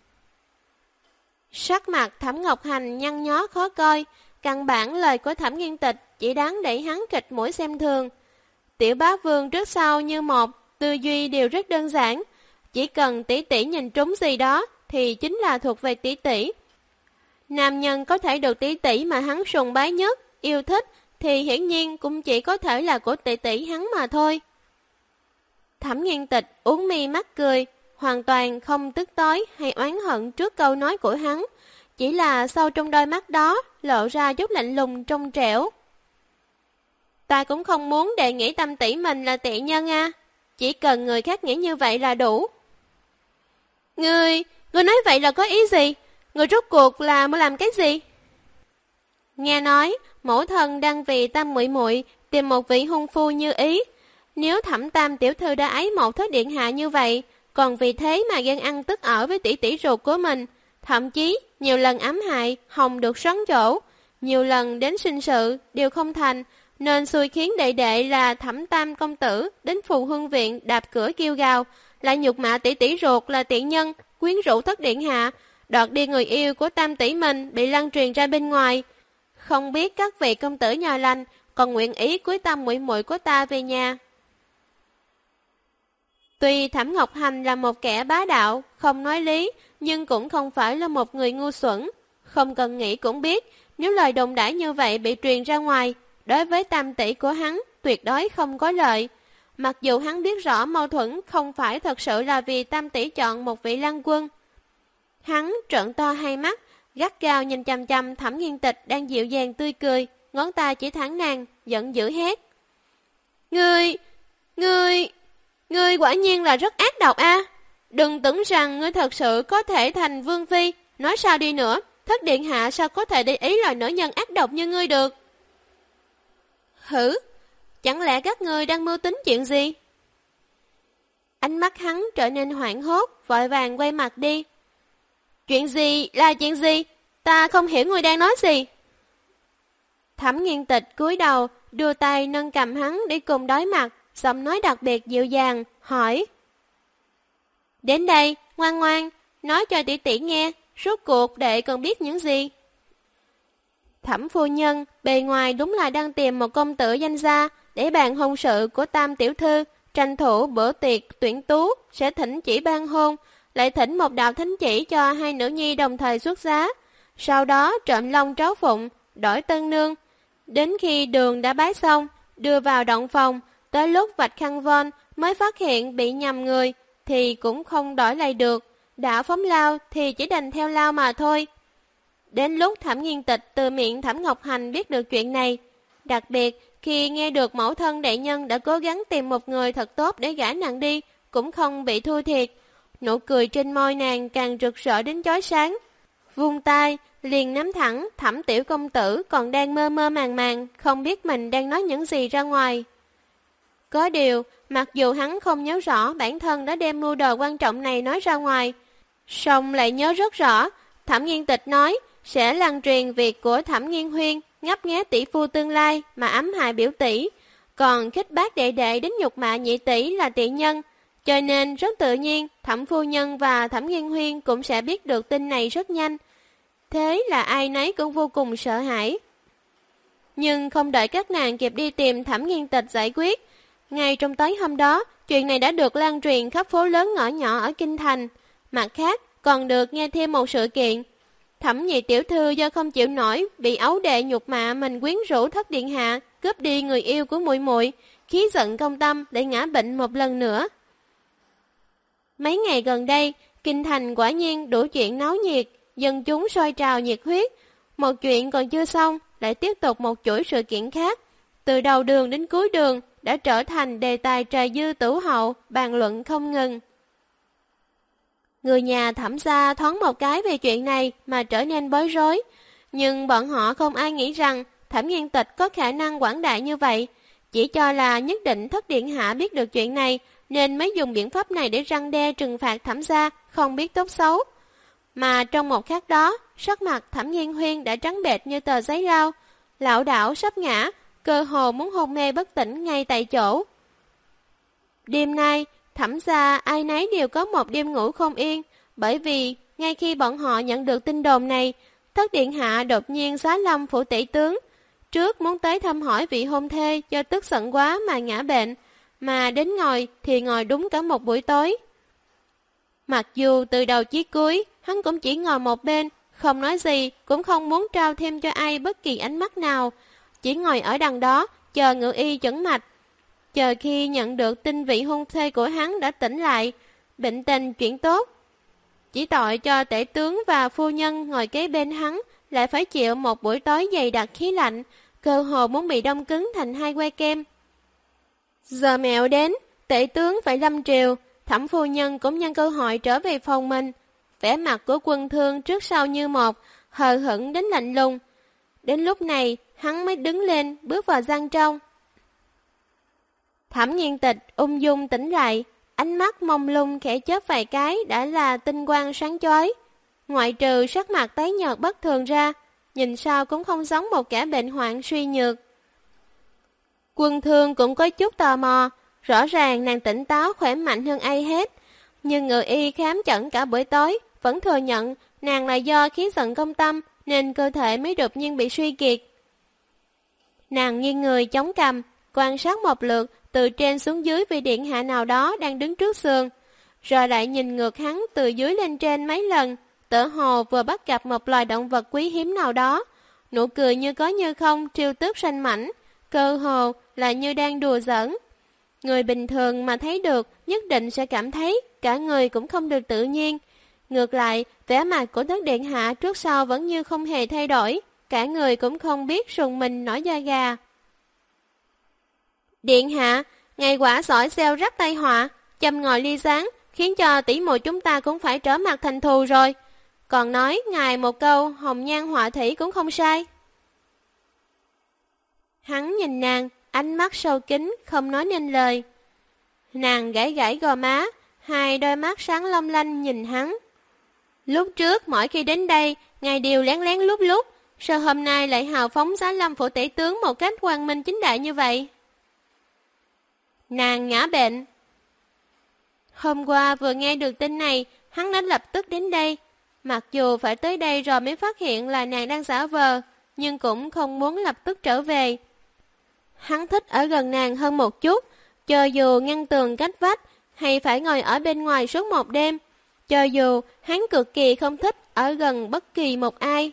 Sắc mặt Thẩm Ngọc Hành nhăn nhó khó coi, căn bản lời của Thẩm Nghiên Tịch chỉ đáng để hắn kịch mũi xem thường. Tiểu bá vương trước sau như một, tư duy đều rất đơn giản, chỉ cần tỷ tỷ nhìn trúng gì đó thì chính là thuộc về tỷ tỷ. Nam nhân có thể được tỷ tỷ mà hắn sùng bái nhất, yêu thích thì hiển nhiên cũng chỉ có thể là của tỷ tỷ hắn mà thôi. Thẩm Nghiên Tịch uống mi mắt cười, hoàn toàn không tức tối hay oán hận trước câu nói của hắn, chỉ là sâu trong đôi mắt đó lộ ra chút lạnh lùng trong trẻo. Ta cũng không muốn đệ nghĩ tâm tỷ mình là tiện nhân a, chỉ cần người khác nghĩ như vậy là đủ. Ngươi nói vậy là có ý gì? Ngươi rốt cuộc là muốn làm cái gì? Nghe nói mẫu thân đang vì Tam muội muội tìm một vị hôn phu như ý. Nếu Thẩm Tam tiểu thư đã ái mộ thất điện hạ như vậy, còn vì thế mà ghen ăn tức ở với tỷ tỷ ruột của mình, thậm chí nhiều lần ám hại, hòng được xoắn chỗ, nhiều lần đến sinh sự đều không thành, nên xui khiến đệ đệ là Thẩm Tam công tử đến Phù Hương Viện đạp cửa kêu gào, lại nhục mạ tỷ tỷ ruột là tiện nhân, quyến rũ thất điện hạ, đoạt đi người yêu của Tam tỷ mình bị lan truyền ra bên ngoài. Không biết các vị công tử nhà lành còn nguyện ý cưới Tam muội muội của ta về nhà. Tuy Thẩm Ngọc Hành là một kẻ bá đạo, không nói lý, nhưng cũng không phải là một người ngu xuẩn. Không cần nghĩ cũng biết, nếu lời đồn đãi như vậy bị truyền ra ngoài, đối với Tam tỷ của hắn tuyệt đối không có lợi. Mặc dù hắn biết rõ mâu thuẫn không phải thật sự là vì Tam tỷ chọn một vị lăng quân. Hắn trợn to hai mắt, gắt gao nhìn chằm chằm Thẩm Nghiên Tịch đang dịu dàng tươi cười, ngón tay chỉ thẳng nàng, giận dữ hét. Ngươi quả nhiên là rất ác độc a. Đừng tưởng rằng ngươi thật sự có thể thành vương phi, nói sao đi nữa, thất điện hạ sao có thể để ý loại nữ nhân ác độc như ngươi được? Hử, chẳng lẽ các ngươi đang mưu tính chuyện gì? Ánh mắt hắn trở nên hoảng hốt, vội vàng quay mặt đi. Chuyện gì là chuyện gì? Ta không hiểu ngươi đang nói gì. Thẩm Nghiên Tịch cúi đầu, đưa tay nâng cầm hắn để cùng đối mặt, giọng nói đặc biệt dịu dàng, hỏi. Đến đây, ngoan ngoan, nói cho tỷ tỷ nghe, rốt cuộc đệ cần biết những gì? Thẩm phu nhân, bề ngoài đúng là đang tìm một công tử danh gia, để bàn hôn sự của Tam tiểu thư, tranh thủ bữa tiệc tuyển tú sẽ thỉnh chỉ ban hôn, lại thỉnh một đạo thánh chỉ cho hai nữ nhi đồng thời xuất giá. Sau đó trộm long tráo phụng, đổi tân nương. Đến khi đường đã bái xong, đưa vào động phòng, tới lúc vạch khăn von mới phát hiện bị nhầm người, thì cũng không đổi lại được. Đã phóng lao thì chỉ đành theo lao mà thôi. Đến lúc Thẩm Nghiên Tịch từ miệng Thẩm Ngọc Hành biết được chuyện này, đặc biệt khi nghe được mẫu thân đại nhân đã cố gắng tìm một người thật tốt để gả nàng đi, cũng không bị thua thiệt. Nụ cười trên môi nàng càng rực rỡ đến chói sáng. Vung tay, liền nắm thẳng Thẩm tiểu công tử còn đang mơ mơ màng màng, không biết mình đang nói những gì ra ngoài. Có điều, mặc dù hắn không nhớ rõ bản thân đã đem mưu đồ quan trọng này nói ra ngoài, song lại nhớ rất rõ, Thẩm Nghiên Tịch nói sẽ lan truyền việc của Thẩm Nghiên Huyên ngấp nghé tỷ phu tương lai mà ám hại biểu tỷ, còn khích bác đệ đệ đến nhục mạ nhị tỷ là tiện nhân, cho nên rất tự nhiên Thẩm phu nhân và Thẩm Nghiên Huyên cũng sẽ biết được tin này rất nhanh. Thế là ai nấy cũng vô cùng sợ hãi. Nhưng không đợi các nàng kịp đi tìm Thẩm Nghiên Tịch giải quyết, ngay trong tối hôm đó, chuyện này đã được lan truyền khắp phố lớn ngõ nhỏ ở Kinh Thành. Mặt khác, còn được nghe thêm một sự kiện. Thẩm nhị tiểu thư do không chịu nổi, bị ấu đệ nhục mạ mình quyến rũ thất điện hạ, cướp đi người yêu của muội muội, khí giận công tâm để ngã bệnh một lần nữa. Mấy ngày gần đây, Kinh Thành quả nhiên đủ chuyện náo nhiệt, dân chúng sôi trào nhiệt huyết. Một chuyện còn chưa xong, lại tiếp tục một chuỗi sự kiện khác. Từ đầu đường đến cuối đường đã trở thành đề tài trà dư tửu hậu, bàn luận không ngừng. Người nhà Thẩm gia thoáng một cái về chuyện này mà trở nên bối rối, nhưng bọn họ không ai nghĩ rằng Thẩm Nghiên Tịch có khả năng quảng đại như vậy, chỉ cho là nhất định thất điện hạ biết được chuyện này nên mới dùng biện pháp này để răn đe trừng phạt Thẩm gia không biết tốt xấu. Mà trong một khắc đó, sắc mặt Thẩm Nghiên Huyên đã trắng bệch như tờ giấy lau, lảo đảo sắp ngã, cơ hồ muốn hôn mê bất tỉnh ngay tại chỗ. Đêm nay, Thẩm gia ai nấy đều có một đêm ngủ không yên, bởi vì ngay khi bọn họ nhận được tin đồn này, thất điện hạ đột nhiên giá lâm phủ tỷ tướng, trước muốn tới thăm hỏi vị hôn thê do tức giận quá mà ngã bệnh, mà đến ngồi thì ngồi đúng cả một buổi tối. Mặc dù từ đầu chí cuối, hắn cũng chỉ ngồi một bên, không nói gì, cũng không muốn trao thêm cho ai bất kỳ ánh mắt nào, chỉ ngồi ở đằng đó, chờ ngự y chẩn mạch. Chờ khi nhận được tin vị hôn thê của hắn đã tỉnh lại, bệnh tình chuyển tốt. Chỉ tội cho tể tướng và phu nhân ngồi kế bên hắn lại phải chịu một buổi tối dày đặc khí lạnh, cơ hồ muốn bị đông cứng thành hai que kem. Giờ mẹo đến, tể tướng phải lâm triều, Thẩm phu nhân cũng nhân cơ hội trở về phòng mình. Vẻ mặt của Quân Thương trước sau như một, hờ hững đến lạnh lùng. Đến lúc này, hắn mới đứng lên, bước vào gian trong. Thẩm Nghiên Tịch ung dung tỉnh lại, ánh mắt mông lung khẽ chớp vài cái đã là tinh quang sáng chói. Ngoại trừ sắc mặt tái nhợt bất thường ra, nhìn sao cũng không giống một kẻ bệnh hoạn suy nhược. Quân Thương cũng có chút tò mò, rõ ràng nàng tỉnh táo khỏe mạnh hơn ai hết, nhưng ngự y khám chẩn cả buổi tối vẫn thừa nhận nàng là do khí giận công tâm nên cơ thể mới đột nhiên bị suy kiệt. Nàng nghiêng người chống cằm, quan sát một lượt từ trên xuống dưới vị điện hạ nào đó đang đứng trước giường, rồi lại nhìn ngược hắn từ dưới lên trên mấy lần, tựa hồ vừa bắt gặp một loài động vật quý hiếm nào đó. Nụ cười như có như không trêu tức ranh mảnh, cơ hồ là như đang đùa giỡn. Người bình thường mà thấy được nhất định sẽ cảm thấy cả người cũng không được tự nhiên. Ngược lại, vẻ mặt của thất điện hạ trước sau vẫn như không hề thay đổi, cả người cũng không biết rùng mình nổi da gà. Điện hạ, ngày quả sỏi xeo rắc tai họa, châm ngòi ly gián, khiến cho tỷ muội chúng ta cũng phải trở mặt thành thù rồi. Còn nói ngài một câu hồng nhan họa thủy cũng không sai. Hắn nhìn nàng, ánh mắt sâu kín, không nói nên lời. Nàng gãi gãi gò má, hai đôi mắt sáng long lanh nhìn hắn. Lúc trước mỗi khi đến đây, ngài đều lén lén lút lút, sao hôm nay lại hào phóng giá lâm phủ tể tướng một cách quang minh chính đại như vậy? Nàng ngã bệnh. Hôm qua vừa nghe được tin này, hắn đã lập tức đến đây. Mặc dù phải tới đây rồi mới phát hiện là nàng đang giả vờ, nhưng cũng không muốn lập tức trở về. Hắn thích ở gần nàng hơn một chút, cho dù ngăn tường cách vách hay phải ngồi ở bên ngoài suốt một đêm, cho dù hắn cực kỳ không thích ở gần bất kỳ một ai.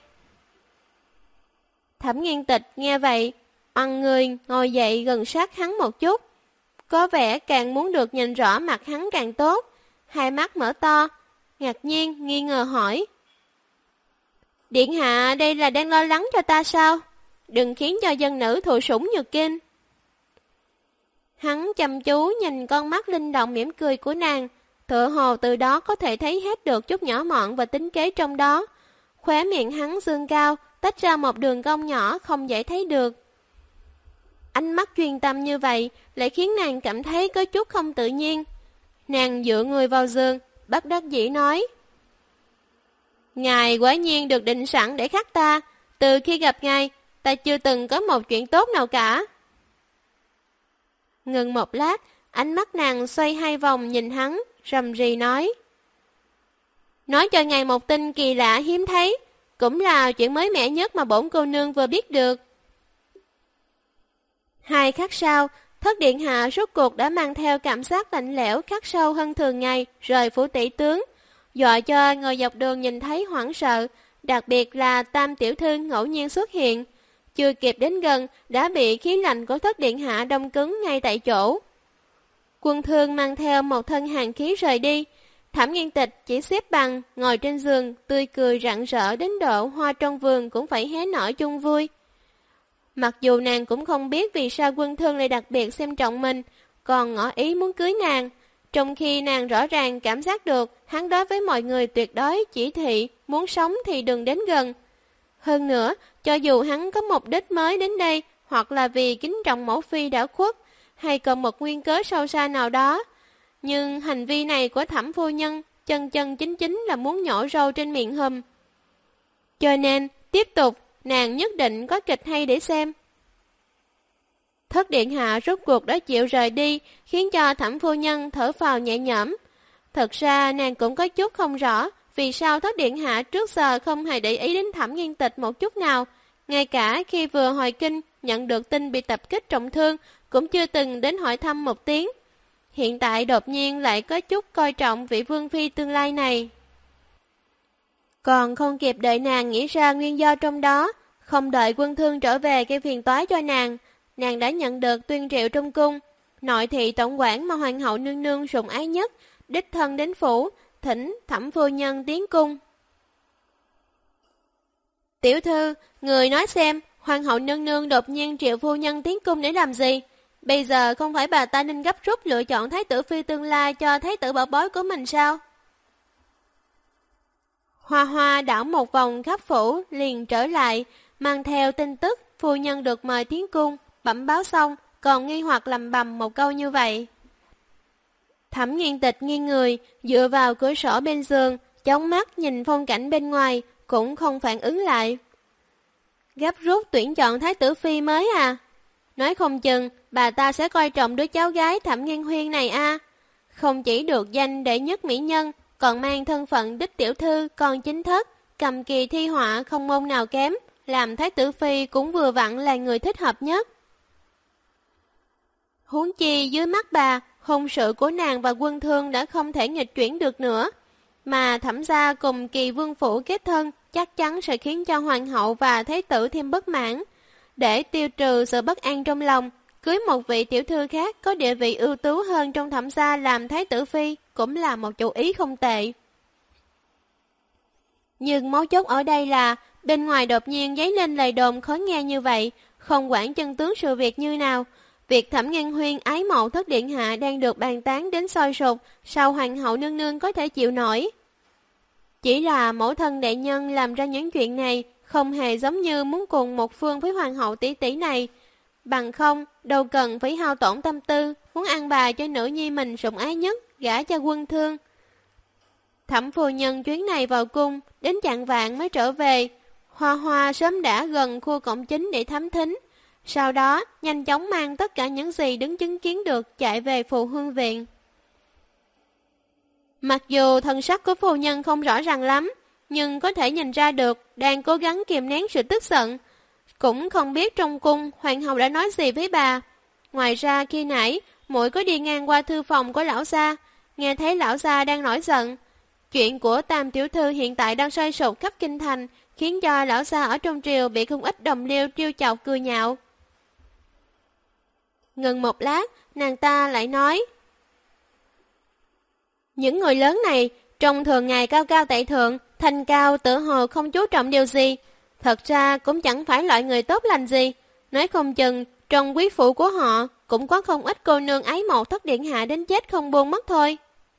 Thẩm Nghiên Tịch nghe vậy, oằn người ngồi dậy gần sát hắn một chút. Có vẻ càng muốn được nhìn rõ mặt hắn càng tốt, hai mắt mở to, ngạc nhiên, nghi ngờ hỏi. Điện hạ đây là đang lo lắng cho ta sao? Đừng khiến cho dân nữ thụ sủng nhược kinh. Hắn chăm chú nhìn con mắt linh động mỉm cười của nàng, tựa hồ từ đó có thể thấy hết được chút nhỏ mọn và tính kế trong đó. Khóe miệng hắn dương cao, tách ra một đường cong nhỏ không dễ thấy được. Ánh mắt chuyên tâm như vậy lại khiến nàng cảm thấy có chút không tự nhiên. Nàng dựa người vào giường, bất đắc dĩ nói. Ngài quả nhiên được định sẵn để khắc ta. Từ khi gặp ngài, ta chưa từng có một chuyện tốt nào cả. Ngừng một lát, ánh mắt nàng xoay hai vòng nhìn hắn, rầm rì nói. Nói cho ngài một tin kỳ lạ hiếm thấy, cũng là chuyện mới mẻ nhất mà bổn cô nương vừa biết được. 2 khắc sau, Thất Điện Hạ rốt cuộc đã mang theo cảm giác lạnh lẽo khắc sâu hơn thường ngày, rời phủ tỷ tướng, dọa cho người dọc đường nhìn thấy hoảng sợ, đặc biệt là Tam tiểu thư ngẫu nhiên xuất hiện. Chưa kịp đến gần, đã bị khí lạnh của Thất Điện Hạ đông cứng ngay tại chỗ. Quân Thương mang theo một thân hàn khí rời đi, Thẩm Nghiên Tịch chỉ xếp bằng, ngồi trên giường, tươi cười rạng rỡ đến độ hoa trong vườn cũng phải hé nở chung vui. Mặc dù nàng cũng không biết vì sao Quân Thương lại đặc biệt xem trọng mình, còn ngỏ ý muốn cưới nàng, trong khi nàng rõ ràng cảm giác được hắn đối với mọi người tuyệt đối chỉ thị, muốn sống thì đừng đến gần. Hơn nữa, cho dù hắn có mục đích mới đến đây, hoặc là vì kính trọng mẫu phi đã khuất, hay còn một nguyên cớ sâu xa nào đó, nhưng hành vi này của Thẩm phu nhân chân chân chính chính là muốn nhổ râu trên miệng hùm. Cho nên, tiếp tục, nàng nhất định có kịch hay để xem. Thất Điện Hạ rốt cuộc đã chịu rời đi, khiến cho Thẩm phu nhân thở phào nhẹ nhõm. Thật ra nàng cũng có chút không rõ vì sao Thất Điện Hạ trước giờ không hề để ý đến Thẩm Nghiên Tịch một chút nào. Ngay cả khi vừa hồi kinh nhận được tin bị tập kích trọng thương, cũng chưa từng đến hỏi thăm một tiếng. Hiện tại đột nhiên lại có chút coi trọng vị vương phi tương lai này. Còn không kịp đợi nàng nghĩ ra nguyên do trong đó, không đợi Quân Thương trở về gây phiền toái cho nàng, nàng đã nhận được tuyên triệu trong cung. Nội thị tổng quản mà hoàng hậu nương nương sủng ái nhất, đích thân đến phủ, thỉnh Thẩm phu nhân tiến cung. Tiểu thư, người nói xem, hoàng hậu nương nương đột nhiên triệu phu nhân tiến cung để làm gì? Bây giờ không phải bà ta nên gấp rút lựa chọn thái tử phi tương lai cho thái tử bảo bối của mình sao? Hoa Hoa đảo một vòng khắp phủ liền trở lại, mang theo tin tức phu nhân được mời tiến cung, bẩm báo xong, còn nghi hoặc lầm bầm một câu như vậy. Thẩm Nghiên Tịch nghiêng người, dựa vào cửa sổ bên giường, chóng mắt nhìn phong cảnh bên ngoài, cũng không phản ứng lại. Gấp rút tuyển chọn thái tử phi mới à? Nói không chừng, bà ta sẽ coi trọng đứa cháu gái Thẩm Nghiên Huyên này a. Không chỉ được danh đệ nhất mỹ nhân, còn mang thân phận đích tiểu thư, con chính thất, cầm kỳ thi họa không môn nào kém, làm thái tử phi cũng vừa vặn là người thích hợp nhất. Huống chi dưới mắt bà, hôn sự của nàng và Quân Thương đã không thể nghịch chuyển được nữa, mà Thẩm gia cùng Kỳ vương phủ kết thân chắc chắn sẽ khiến cho hoàng hậu và thái tử thêm bất mãn. Để tiêu trừ sự bất an trong lòng, cưới một vị tiểu thư khác có địa vị ưu tú hơn trong Thẩm gia làm thái tử phi cũng là một chủ ý không tệ. Nhưng mấu chốt ở đây là bên ngoài đột nhiên dấy lên lời đồn khó nghe như vậy, không quản chân tướng sự việc như nào. Việc Thẩm Nghiên Huyên ái mộ Thất Điện Hạ đang được bàn tán đến sôi sục, sao hoàng hậu nương nương có thể chịu nổi? Chỉ là mẫu thân đại nhân làm ra những chuyện này, không hề giống như muốn cùng một phương với hoàng hậu tỷ tỷ này. Bằng không, đâu cần phải hao tổn tâm tư, muốn ăn bài cho nữ nhi mình sủng ái nhất, gả cho Quân Thương. Thẩm phu nhân chuyến này vào cung, đến chạng vạn mới trở về. Hoa Hoa sớm đã gần khu cổng chính để thám thính. Sau đó, nhanh chóng mang tất cả những gì đứng chứng kiến được chạy về Phù Hương Viện. Mặc dù thân sắc của phu nhân không rõ ràng lắm, nhưng có thể nhìn ra được đang cố gắng kiềm nén sự tức giận. Cũng không biết trong cung hoàng hậu đã nói gì với bà. Ngoài ra khi nãy, muội có đi ngang qua thư phòng của lão gia, nghe thấy lão gia đang nổi giận. Chuyện của Tam tiểu thư hiện tại đang sôi sục khắp kinh thành, khiến cho lão gia ở trong triều bị không ít đồng liêu trêu chọc cười nhạo. Ngừng một lát, nàng ta lại nói: những người lớn này, trong thường ngày cao cao tại thượng, thanh cao tự hồ không chú trọng điều gì. Thật ra cũng chẳng phải loại người tốt lành gì. Nói không chừng, trong quý phủ của họ cũng có không ít cô nương ái mộ thất điện hạ đến chết không buông mất thôi.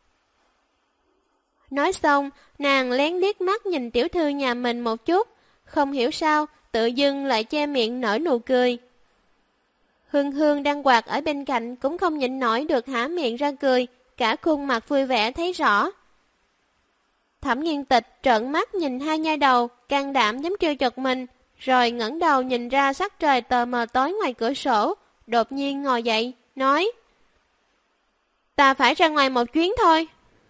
Nói xong, nàng lén liếc mắt nhìn tiểu thư nhà mình một chút, không hiểu sao, tự dưng lại che miệng nở nụ cười. Hương Hương đang quạt ở bên cạnh cũng không nhịn nổi được há miệng ra cười, cả khuôn mặt vui vẻ thấy rõ. Thẩm Nghiên Tịch trợn mắt nhìn hai nha đầu, can đảm dám trêu chọc mình, rồi ngẩng đầu nhìn ra sắc trời tờ mờ tối ngoài cửa sổ, đột nhiên ngồi dậy, nói: ta phải ra ngoài một chuyến thôi.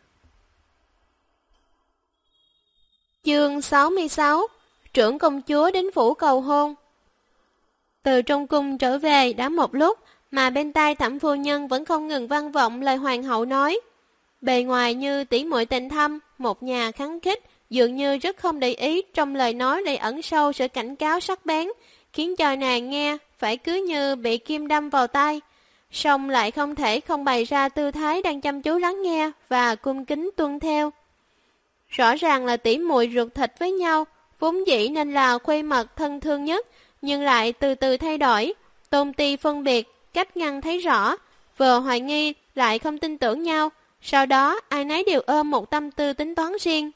Chương 66: Trưởng công chúa đến phủ cầu hôn. Từ trong cung trở về đã một lúc, mà bên tai Thẩm phu nhân vẫn không ngừng vang vọng lời hoàng hậu nói. Bề ngoài như tỉ muội tình thâm, một nhà khắng khích, dường như rất không để ý trong lời nói lại ẩn sâu sự cảnh cáo sắc bén, khiến cho nàng nghe phải cứ như bị kim đâm vào tai, song lại không thể không bày ra tư thái đang chăm chú lắng nghe và cung kính tuân theo. Rõ ràng là tỉ muội ruột thịt với nhau, vốn dĩ nên là khuê mật thân thương nhất, nhưng lại từ từ thay đổi, tôn ti phân biệt, cách ngăn thấy rõ, vừa hoài nghi lại không tin tưởng nhau, sau đó ai nấy đều ôm một tâm tư tính toán riêng.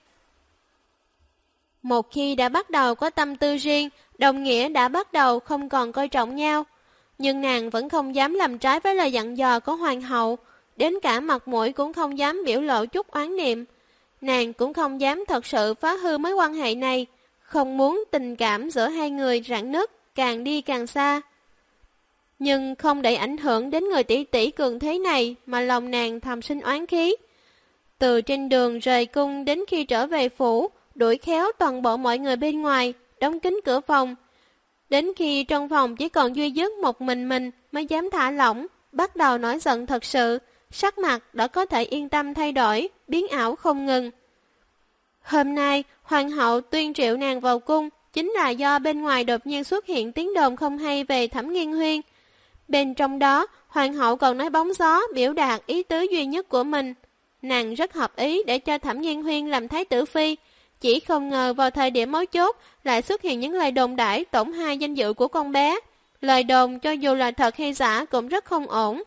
Một khi đã bắt đầu có tâm tư riêng, đồng nghĩa đã bắt đầu không còn coi trọng nhau. Nhưng nàng vẫn không dám làm trái với lời dặn dò của hoàng hậu, đến cả mặt mũi cũng không dám biểu lộ chút oán niệm. Nàng cũng không dám thật sự phá hư mối quan hệ này, không muốn tình cảm giữa hai người rạn nứt, càng đi càng xa. Nhưng không để ảnh hưởng đến người tỷ tỷ cường thế này mà lòng nàng thầm sinh oán khí. Từ trên đường rời cung đến khi trở về phủ, đuổi khéo toàn bộ mọi người bên ngoài, đóng kín cửa phòng. Đến khi trong phòng chỉ còn duy nhất một mình mới dám thả lỏng, bắt đầu nổi giận thật sự, sắc mặt đã có thể yên tâm thay đổi, biến ảo không ngừng. Hôm nay, hoàng hậu tuyên triệu nàng vào cung, chính là do bên ngoài đột nhiên xuất hiện tiếng đồn không hay về Thẩm Nghiên Huyên. Bên trong đó, hoàng hậu còn nói bóng gió biểu đạt ý tứ duy nhất của mình. Nàng rất hợp ý để cho Thẩm Nghiên Huyên làm thái tử phi, chỉ không ngờ vào thời điểm mấu chốt lại xuất hiện những lời đồn đãi tổn hại danh dự của con bé. Lời đồn cho dù là thật hay giả cũng rất không ổn.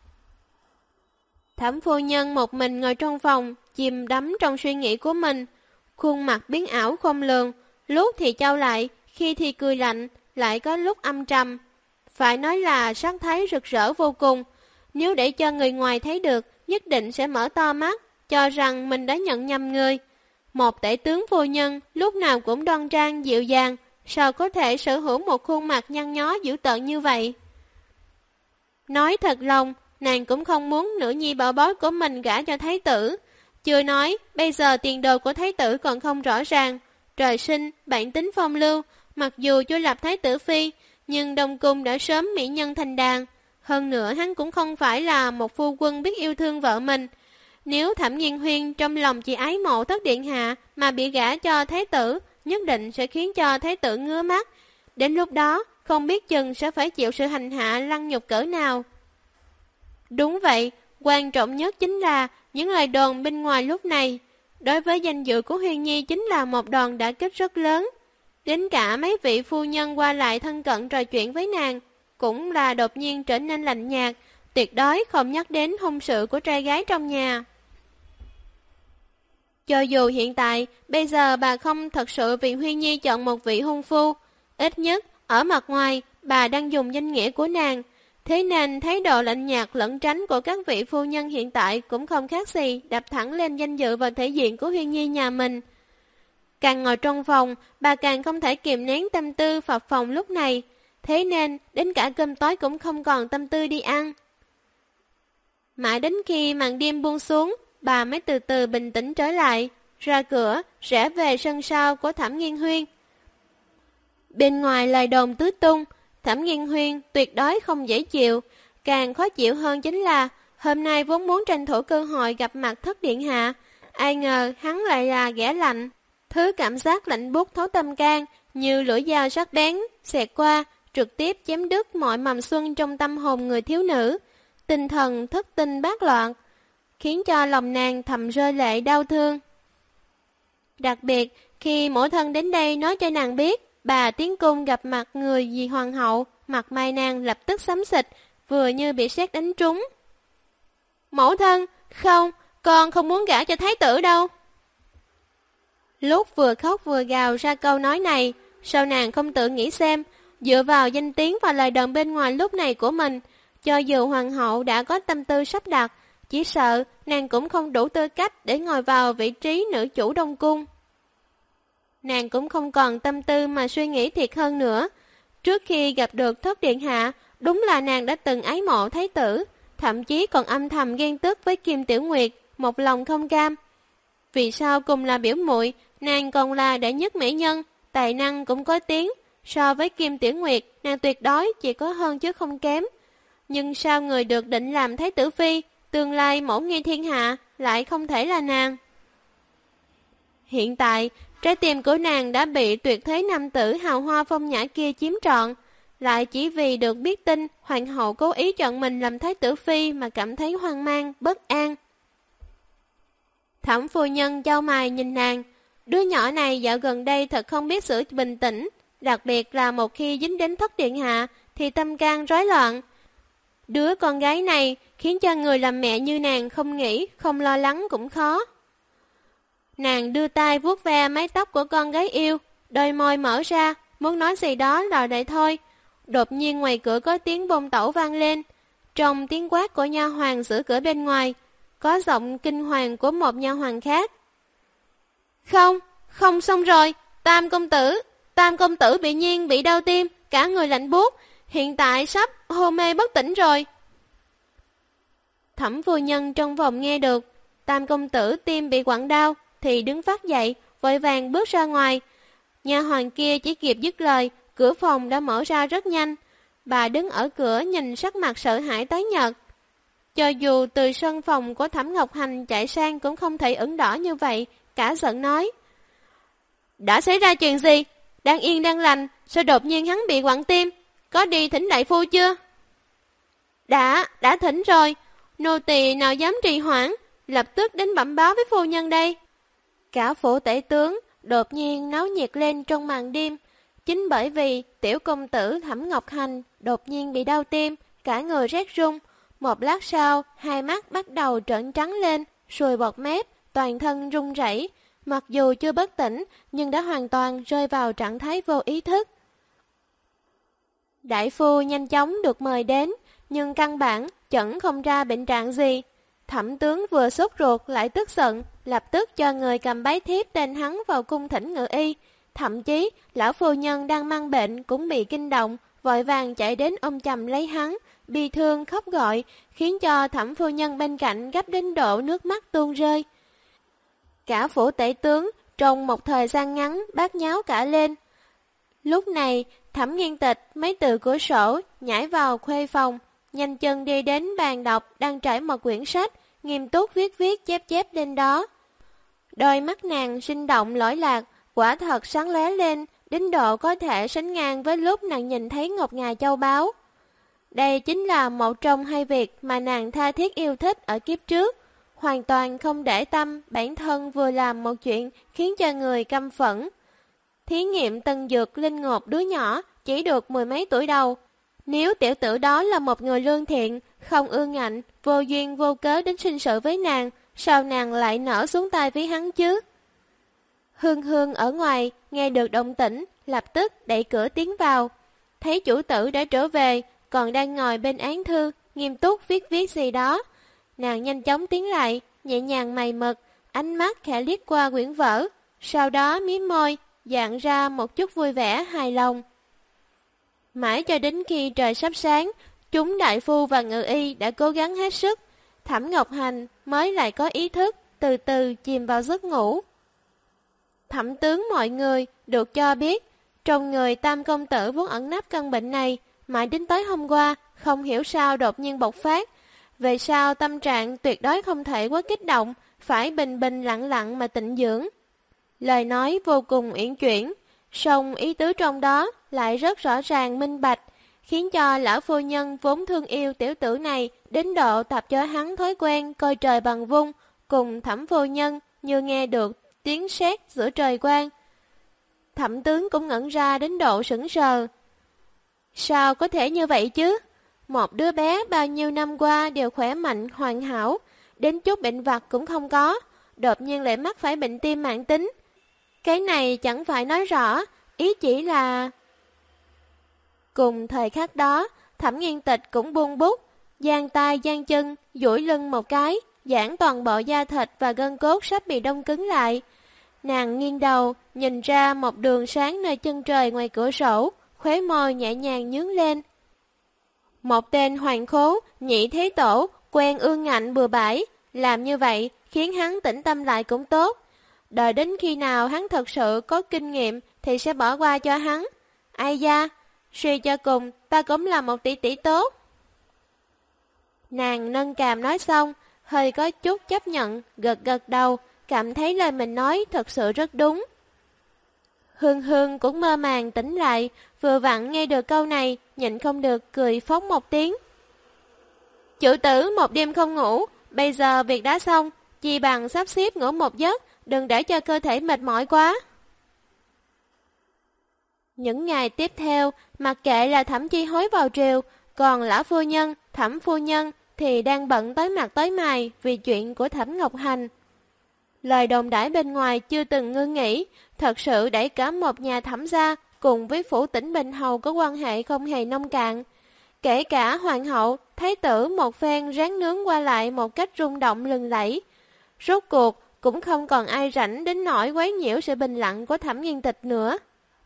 Thẩm phu nhân một mình ngồi trong phòng, chìm đắm trong suy nghĩ của mình. Khuôn mặt biến ảo không lường, lúc thì trao lại, khi thì cười lạnh, lại có lúc âm trầm. Phải nói là sắc thái rực rỡ vô cùng. Nếu để cho người ngoài thấy được, nhất định sẽ mở to mắt, cho rằng mình đã nhận nhầm người. Một tể tướng phu nhân lúc nào cũng đoan trang dịu dàng, sao có thể sở hữu một khuôn mặt nhăn nhó dữ tợn như vậy? Nói thật lòng, nàng cũng không muốn nữ nhi bảo bối của mình gả cho thái tử. Chưa nói, bây giờ tiền đồ của thái tử còn không rõ ràng. Trời sinh, bản tính phong lưu, mặc dù chưa lập thái tử phi, nhưng Đông Cung đã sớm mỹ nhân thành đàn. Hơn nữa hắn cũng không phải là một phu quân biết yêu thương vợ mình. Nếu Thẩm Nghiên Huyên trong lòng chỉ ái mộ thất điện hạ mà bị gả cho thái tử, nhất định sẽ khiến cho thái tử ngứa mắt. Đến lúc đó, không biết chừng sẽ phải chịu sự hành hạ lăng nhục cỡ nào. Đúng vậy, quan trọng nhất chính là những lời đồn bên ngoài lúc này. Đối với danh dự của Huyên Nhi chính là một đòn đả kích rất lớn. Đến cả mấy vị phu nhân qua lại thân cận trò chuyện với nàng, cũng là đột nhiên trở nên lạnh nhạt, tuyệt đối không nhắc đến hôn sự của trai gái trong nhà. Cho dù hiện tại, bây giờ bà không thật sự vì Huyên Nhi chọn một vị hôn phu, ít nhất, ở mặt ngoài, bà đang dùng danh nghĩa của nàng. Thế nên thái độ lạnh nhạt lẫn tránh của các vị phu nhân hiện tại cũng không khác gì đập thẳng lên danh dự và thể diện của Huyên Nhi nhà mình. Càng ngồi trong phòng, bà càng không thể kiềm nén tâm tư phập phồng lúc này, thế nên đến cả cơm tối cũng không còn tâm tư đi ăn. Mãi đến khi màn đêm buông xuống, bà mới từ từ bình tĩnh trở lại, ra cửa, rẽ về sân sau của Thẩm Nghiên Huyên. Bên ngoài lời đồn tứ tung, Thẩm Nghiên Huyên tuyệt đối không dễ chịu. Càng khó chịu hơn chính là hôm nay vốn muốn tranh thủ cơ hội gặp mặt Thất Điện Hạ, ai ngờ hắn lại là ghẻ lạnh. Thứ cảm giác lạnh buốt thấu tâm can như lưỡi dao sắc bén xẹt qua, trực tiếp chém đứt mọi mầm xuân trong tâm hồn người thiếu nữ. Tinh thần thất tinh bát loạn, khiến cho lòng nàng thầm rơi lệ đau thương. Đặc biệt khi mẫu thân đến đây nói cho nàng biết bà tiến cung gặp mặt người vì hoàng hậu, mặt mày nàng lập tức xám xịt, vừa như bị sét đánh trúng. Mẫu thân, không, con không muốn gả cho thái tử đâu. Lúc vừa khóc vừa gào ra câu nói này, sao nàng không tự nghĩ xem, dựa vào danh tiếng và lời đồn bên ngoài lúc này của mình, cho dù hoàng hậu đã có tâm tư sắp đặt, chỉ sợ nàng cũng không đủ tư cách để ngồi vào vị trí nữ chủ Đông Cung. Nàng cũng không còn tâm tư mà suy nghĩ thiệt hơn nữa. Trước khi gặp được Thất Điện Hạ, đúng là nàng đã từng ái mộ thái tử, thậm chí còn âm thầm ghen tức với Kim Tiểu Nguyệt, một lòng không cam. Vì sao cùng là biểu muội, nàng còn là đệ nhất mỹ nhân, tài năng cũng có tiếng, so với Kim Tiểu Nguyệt, nàng tuyệt đối chỉ có hơn chứ không kém. Nhưng sao người được định làm thái tử phi, tương lai mẫu nghi thiên hạ, lại không thể là nàng? Hiện tại, trái tim của nàng đã bị tuyệt thế nam tử hào hoa phong nhã kia chiếm trọn, lại chỉ vì được biết tin hoàng hậu cố ý chọn mình làm thái tử phi mà cảm thấy hoang mang, bất an. Thẩm phu nhân chau mày nhìn nàng, đứa nhỏ này dạo gần đây thật không biết giữ bình tĩnh, đặc biệt là một khi dính đến Thất Điện Hạ thì tâm can rối loạn. Đứa con gái này khiến cho người làm mẹ như nàng không nghĩ, không lo lắng cũng khó. Nàng đưa tay vuốt ve mái tóc của con gái yêu, đôi môi mở ra, muốn nói gì đó rồi lại thôi. Đột nhiên ngoài cửa có tiếng bông tẩu vang lên. Trong tiếng quát của nha hoàn giữ cửa bên ngoài, có giọng kinh hoàng của một nha hoàn khác. Không, không xong rồi, Tam công tử bị nhiên bị đau tim, cả người lạnh buốt, hiện tại sắp hôn mê bất tỉnh rồi. Thẩm phu nhân trong phòng nghe được, Tam công tử tim bị quặn đau, thì đứng phát dậy, vội vàng bước ra ngoài. Nha hoàn kia chỉ kịp dứt lời, cửa phòng đã mở ra rất nhanh. Bà đứng ở cửa nhìn sắc mặt sợ hãi tái nhợt. Cho dù từ sân phòng của Thẩm Ngọc Hành chạy sang cũng không thể ửng đỏ như vậy, cả giận nói. Đã xảy ra chuyện gì? Đang yên đang lành, sao đột nhiên hắn bị quặn tim? Có đi thỉnh đại phu chưa? Đã thỉnh rồi. Nô tỳ nào dám trì hoãn, lập tức đến bẩm báo với phu nhân đây. Cả phủ tể tướng đột nhiên náo nhiệt lên trong màn đêm. Chính bởi vì tiểu công tử Thẩm Ngọc Hành đột nhiên bị đau tim, cả người rét run. Một lát sau, hai mắt bắt đầu trợn trắng lên, sùi bọt mép, toàn thân run rẩy. Mặc dù chưa bất tỉnh, nhưng đã hoàn toàn rơi vào trạng thái vô ý thức. Đại phu nhanh chóng được mời đến, nhưng căn bản chẳng không ra bệnh trạng gì. Thẩm tướng vừa sốt ruột lại tức giận, lập tức cho người cầm bái thiếp tên hắn vào cung thỉnh ngự y. Thậm chí, lão phu nhân đang mang bệnh cũng bị kinh động, vội vàng chạy đến ôm chầm lấy hắn, bi thương khóc gọi, khiến cho Thẩm phu nhân bên cạnh gấp đến độ nước mắt tuôn rơi. Cả phủ tể tướng trong một thời gian ngắn bát nháo cả lên. Lúc này, Thẩm Nghiên Tịch mấy từ cửa sổ nhảy vào khuê phòng, nhanh chân đi đến bàn đọc đang trải một quyển sách, nghiêm túc viết chép lên đó. Đôi mắt nàng sinh động lỗi lạc, quả thật sáng lóe lên, đến độ có thể sánh ngang với lúc nàng nhìn thấy ngọc ngà châu báu. Đây chính là một trong hai việc mà nàng tha thiết yêu thích ở kiếp trước, hoàn toàn không để tâm bản thân vừa làm một chuyện khiến cho người căm phẫn. Thí nghiệm tân dược linh ngột đứa nhỏ chỉ được mười mấy tuổi đầu. Nếu tiểu tử đó là một người lương thiện, không ương ngạnh, vô duyên vô cớ đến sinh sự với nàng, sao nàng lại nở xuống tay với hắn chứ? Hương Hương ở ngoài, nghe được động tĩnh, lập tức đẩy cửa tiến vào. Thấy chủ tử đã trở về, còn đang ngồi bên án thư, nghiêm túc viết gì đó. Nàng nhanh chóng tiến lại, nhẹ nhàng mày mực, ánh mắt khẽ liếc qua quyển vở, sau đó mím môi, dạng ra một chút vui vẻ hài lòng. Mãi cho đến khi trời sắp sáng, chúng đại phu và ngự y đã cố gắng hết sức, Thẩm Ngọc Hành mới lại có ý thức, từ từ chìm vào giấc ngủ. Thẩm tướng mọi người được cho biết, Trong người Tam công tử vốn ẩn nấp căn bệnh này, mãi đến tối hôm qua, không hiểu sao đột nhiên bộc phát. Về sau tâm trạng tuyệt đối không thể quá kích động, phải bình bình lặng lặng mà tịnh dưỡng. Lời nói vô cùng uyển chuyển, song ý tứ trong đó lại rất rõ ràng minh bạch, khiến cho lão phu nhân vốn thương yêu tiểu tử này đến độ tập cho hắn thói quen coi trời bằng vung, cùng Thẩm phu nhân như nghe được tiếng sét giữa trời quang. Thẩm tướng cũng ngẩn ra đến độ sững sờ. Sao có thể như vậy chứ? Một đứa bé bao nhiêu năm qua đều khỏe mạnh, hoàn hảo, đến chút bệnh vặt cũng không có, đột nhiên lại mắc phải bệnh tim mãn tính. Cái này chẳng phải nói rõ, ý chỉ là... Cùng thời khắc đó, Thẩm Nghiên Tịch cũng buông bút, giang tay giang chân, duỗi lưng một cái, giãn toàn bộ da thịt và gân cốt sắp bị đông cứng lại. Nàng nghiêng đầu, nhìn ra một đường sáng nơi chân trời ngoài cửa sổ, khóe môi nhẹ nhàng nhướng lên. Một tên hoàng khố, nhị thế tổ, quen ương ngạnh bừa bãi, làm như vậy khiến hắn tĩnh tâm lại cũng tốt. Đợi đến khi nào hắn thật sự có kinh nghiệm thì sẽ bỏ qua cho hắn. Ai da, suy cho cùng ta cũng là một tỷ tỷ tốt. Nàng nâng cằm nói xong, hơi có chút chấp nhận, gật gật đầu, cảm thấy lời mình nói thật sự rất đúng. Hương Hương cũng mơ màng tỉnh lại, vừa vặn nghe được câu này, nhịn không được cười phốc một tiếng. Chủ tử một đêm không ngủ, bây giờ việc đã xong, chi bằng sắp xếp ngủ một giấc, đừng để cho cơ thể mệt mỏi quá. Những ngày tiếp theo, mặc kệ là Thẩm Chi Hối vào triều, còn lão phu nhân, Thẩm phu nhân thì đang bận tới mặt tới mày vì chuyện của Thẩm Ngọc Hành. Lời đồn đãi bên ngoài chưa từng ngưng nghỉ, thật sự đẩy cả một nhà Thẩm gia cùng với phủ tỉnh Bình Hầu có quan hệ không hề nông cạn. Kể cả hoàng hậu, thái tử một phen ráng nướng qua lại một cách rung động lừng lẫy. Rốt cuộc cũng không còn ai rảnh đến nỗi quấy nhiễu sự bình lặng của Thẩm Nghiên Tịch nữa.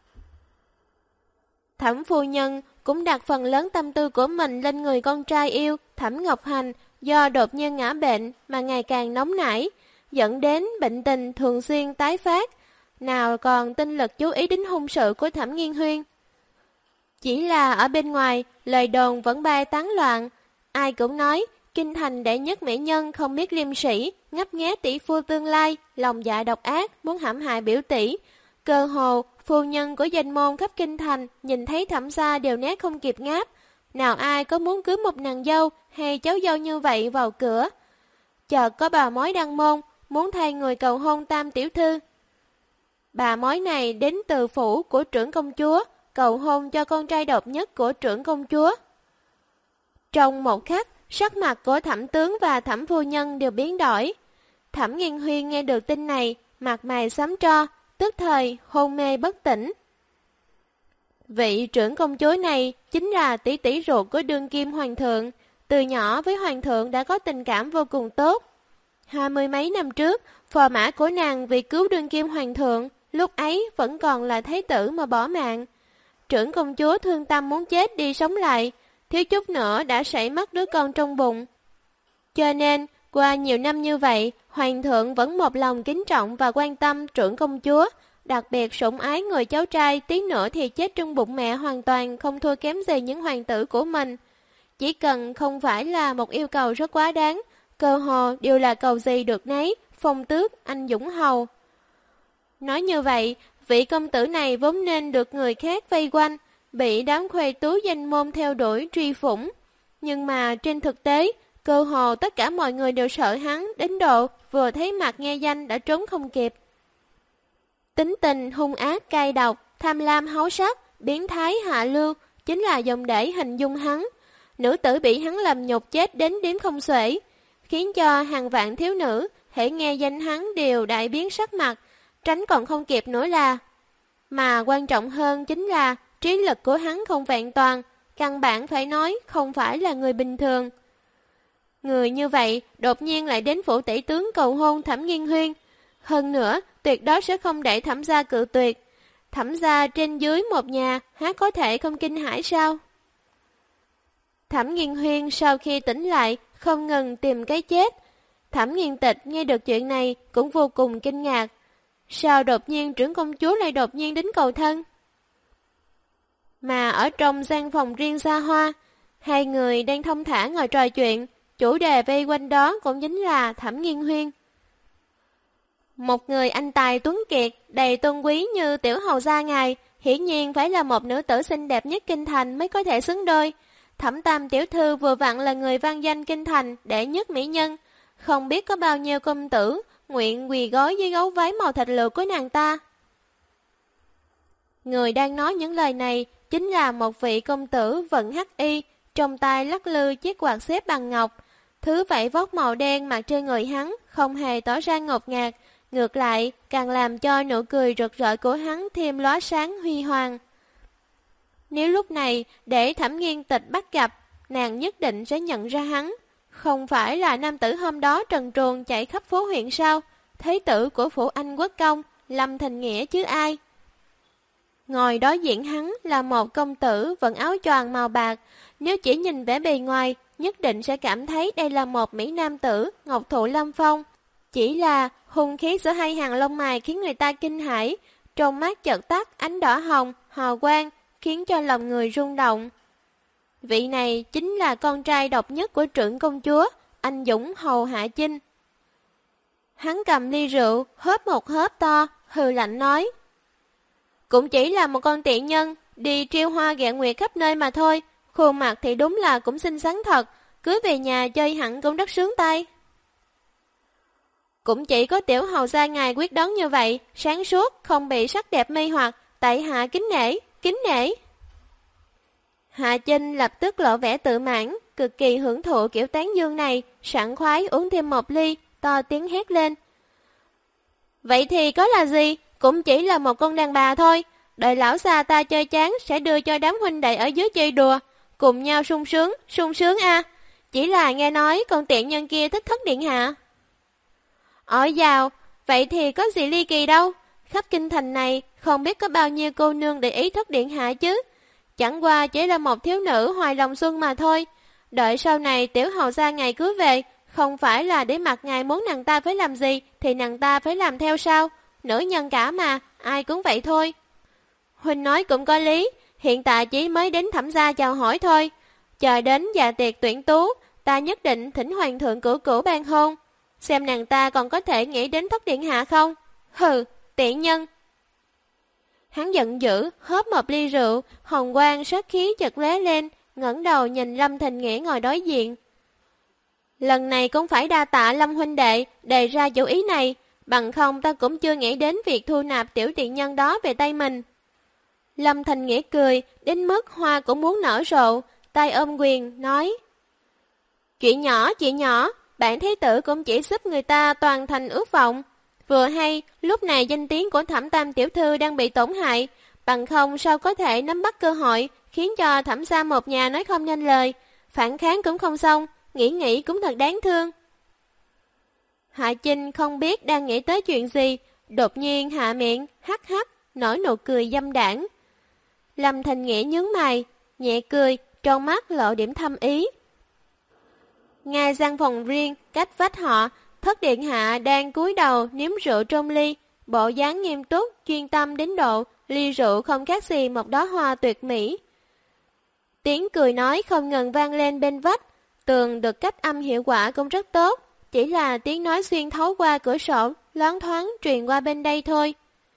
Thẩm phu nhân cũng đặt phần lớn tâm tư của mình lên người con trai yêu Thẩm Ngọc Hành, do đột nhiên ngã bệnh mà ngày càng nóng nảy, dẫn đến bệnh tình thường xuyên tái phát, nào còn tinh lực chú ý đến hôn sự của Thẩm Nghiên Huyên. Chỉ là ở bên ngoài, lời đồn vẫn bay tán loạn, ai cũng nói kinh thành đệ nhất mỹ nhân không biết liêm sĩ, ngấp nghé tỷ phu tương lai, lòng dạ độc ác, muốn hãm hại biểu tỷ. Cơ hồ, phu nhân của danh môn khắp kinh thành nhìn thấy Thẩm gia đều né không kịp ngáp. Nào ai có muốn cưới một nàng dâu hay cháu dâu như vậy vào cửa. Chợt có bà mối đăng môn, muốn thay người cầu hôn Tam tiểu thư. Bà mối này đến từ phủ của trưởng công chúa, cầu hôn cho con trai độc nhất của trưởng công chúa. Trong một khắc, sắc mặt của Thẩm tướng và Thẩm phu nhân đều biến đổi. Thẩm Nghiên Huyên nghe được tin này, mặt mày xám tro, tức thời hôn mê bất tỉnh. Vị trưởng công chúa này chính là tỷ tỷ ruột của đương kim hoàng thượng, từ nhỏ với hoàng thượng đã có tình cảm vô cùng tốt. 20 mấy năm trước, phò mã của nàng vì cứu đương kim hoàng thượng, lúc ấy vẫn còn là thái tử mà bỏ mạng. Trưởng công chúa thương tâm muốn chết đi sống lại, thiếu chút nữa đã sảy mất đứa con trong bụng. Cho nên, qua nhiều năm như vậy, hoàng thượng vẫn một lòng kính trọng và quan tâm trưởng công chúa, đặc biệt sủng ái người cháu trai tí nữa thì chết trong bụng mẹ hoàn toàn không thua kém gì những hoàng tử của mình. Chỉ cần không phải là một yêu cầu rất quá đáng, cơ hồ đều là cầu gì được nấy, phong tước, anh dũng hầu. Nói như vậy, vị công tử này vốn nên được người khác vây quanh, bị đám khuê tú danh môn theo đuổi truy phủng. Nhưng mà trên thực tế, cơ hồ tất cả mọi người đều sợ hắn đến độ vừa thấy mặt nghe danh đã trốn không kịp. Tính tình hung ác cay độc, tham lam háu sắc, biến thái hạ lưu chính là dùng để hình dung hắn. Nữ tử bị hắn làm nhục chết đến đếm không xuể, khiến cho hàng vạn thiếu nữ hễ nghe danh hắn đều đại biến sắc mặt, tránh còn không kịp nữa là. Mà quan trọng hơn chính là trí lực của hắn không vẹn toàn, căn bản phải nói không phải là người bình thường. Người như vậy đột nhiên lại đến phủ tỷ tướng cầu hôn Thẩm Nghiên Huyên. Hơn nữa, tuyệt đối sẽ không để Thẩm gia cự tuyệt. Thẩm gia trên dưới một nhà, há có thể không kinh hãi sao? Thẩm Nghiên Huyên sau khi tỉnh lại, không ngừng tìm cái chết. Thẩm Nghiên Tịch nghe được chuyện này cũng vô cùng kinh ngạc. Sao đột nhiên trưởng công chúa lại đột nhiên đến cầu thân? Mà ở trong gian phòng riêng xa hoa, hai người đang thông thả ngồi trò chuyện, chủ đề vây quanh đó cũng chính là Thẩm Nghiên Huyên. Một người anh tài tuấn kiệt, đầy tôn quý như tiểu hầu gia ngài, hiển nhiên phải là một nữ tử xinh đẹp nhất kinh thành mới có thể xứng đôi. Thẩm Tam tiểu thư vừa vặn là người vang danh kinh thành đệ nhất mỹ nhân, không biết có bao nhiêu công tử nguyện quỳ gối dưới gấu váy màu thạch lược của nàng ta. Người đang nói những lời này chính là một vị công tử vận hắc y, trong tay lắc lư chiếc quạt xếp bằng ngọc. Thứ vảy vóc màu đen mặc trên người hắn không hề tỏ ra ngột ngạt, ngược lại càng làm cho nụ cười rực rỡ của hắn thêm lóa sáng huy hoàng. Nếu lúc này để Thẩm Nghiên Tịch bắt gặp, nàng nhất định sẽ nhận ra hắn. Không phải là nam tử hôm đó trần truồng chạy khắp phố huyện sao? Thế tử của phủ Anh Quốc công, Lâm Thành Nghĩa chứ ai? Ngồi đối diện hắn là một công tử vận áo choàng màu bạc. Nếu chỉ nhìn vẻ bề ngoài, nhất định sẽ cảm thấy đây là một mỹ nam tử, ngọc thụ lâm phong. Chỉ là hung khí giữa hai hàng lông mày khiến người ta kinh hãi, trong mắt chợt tắt ánh đỏ hồng, hào quang, khiến cho lòng người rung động. Vị này chính là con trai độc nhất của trưởng công chúa, anh dũng hầu Hạ Chinh. Hắn cầm ly rượu, hớp một hớp to, hừ lạnh nói. Cũng chỉ là một con tiện nhân, đi triêu hoa ghẹ nguyệt khắp nơi mà thôi, khuôn mặt thì đúng là cũng xinh xắn thật, cưới về nhà chơi hẳn cũng rất sướng tay. Cũng chỉ có tiểu hầu gia ngài quyết đoán như vậy, sáng suốt, không bị sắc đẹp mê hoặc, tại hạ kính nể. Hạ Chinh lập tức lộ vẻ tự mãn, cực kỳ hưởng thụ kiểu tán dương này, sảng khoái uống thêm một ly, to tiếng hét lên. Vậy thì có là gì, cũng chỉ là một con đàn bà thôi, đợi lão già ta chơi chán sẽ đưa cho đám huynh đệ ở dưới chơi đùa, cùng nhau sung sướng a. Chỉ là nghe nói con tiện nhân kia thích Thất điện hạ. Ôi dào, vậy thì có gì ly kỳ đâu, khắp kinh thành này không biết có bao nhiêu cô nương để ý Thất điện hạ chứ. Chẳng qua chỉ là một thiếu nữ hoài lòng xuân mà thôi. Đợi sau này tiểu hầu gia ngài cưới về, không phải là để mặc ngài muốn nàng ta phải làm gì thì nàng ta phải làm theo sao? Nữ nhân cả mà, ai cũng vậy thôi. Huynh nói cũng có lý, hiện tại chỉ mới đến Thẩm gia chào hỏi thôi. Chờ đến dạ tiệc tuyển tú, ta nhất định thỉnh hoàng thượng cửu ban hôn. Xem nàng ta còn có thể nghĩ đến Thất điện hạ không? Hừ, tiện nhân. Hắn giận dữ, hớp một ly rượu, hồng quang sát khí chợt lóe lên, ngẩng đầu nhìn Lâm Thành Nghĩa ngồi đối diện. Lần này cũng phải đa tạ Lâm huynh đệ đề ra chủ ý này, bằng không ta cũng chưa nghĩ đến việc thu nạp tiểu tiện nhân đó về tay mình. Lâm Thành Nghĩa cười, đến mức hoa cũng muốn nở rộ, tay ôm quyền, nói. Chuyện nhỏ, bản thế tử cũng chỉ giúp người ta toàn thành ước vọng. Vừa hay, lúc này danh tiếng của Thẩm Tam tiểu thư đang bị tổn hại, bằng không sao có thể nắm bắt cơ hội, khiến cho Thẩm gia một nhà nói không nhanh lời, phản kháng cũng không xong, nghĩ cũng thật đáng thương. Hạ Chinh không biết đang nghĩ tới chuyện gì, đột nhiên hạ miệng, hắc hắc, nở nụ cười dâm đảng. Lâm Thành Nghĩa nhướng mày, nhẹ cười, trong mắt lộ điểm thâm ý. Ngay gian phòng riêng, cách vách họ, Thất điện hạ đang cúi đầu nếm rượu trong ly, bộ dáng nghiêm túc, chuyên tâm đến độ, ly rượu không khác gì một đóa hoa tuyệt mỹ. Tiếng cười nói không ngừng vang lên bên vách, tường được cách âm hiệu quả cũng rất tốt, chỉ là tiếng nói xuyên thấu qua cửa sổ, loáng thoáng truyền qua bên đây thôi.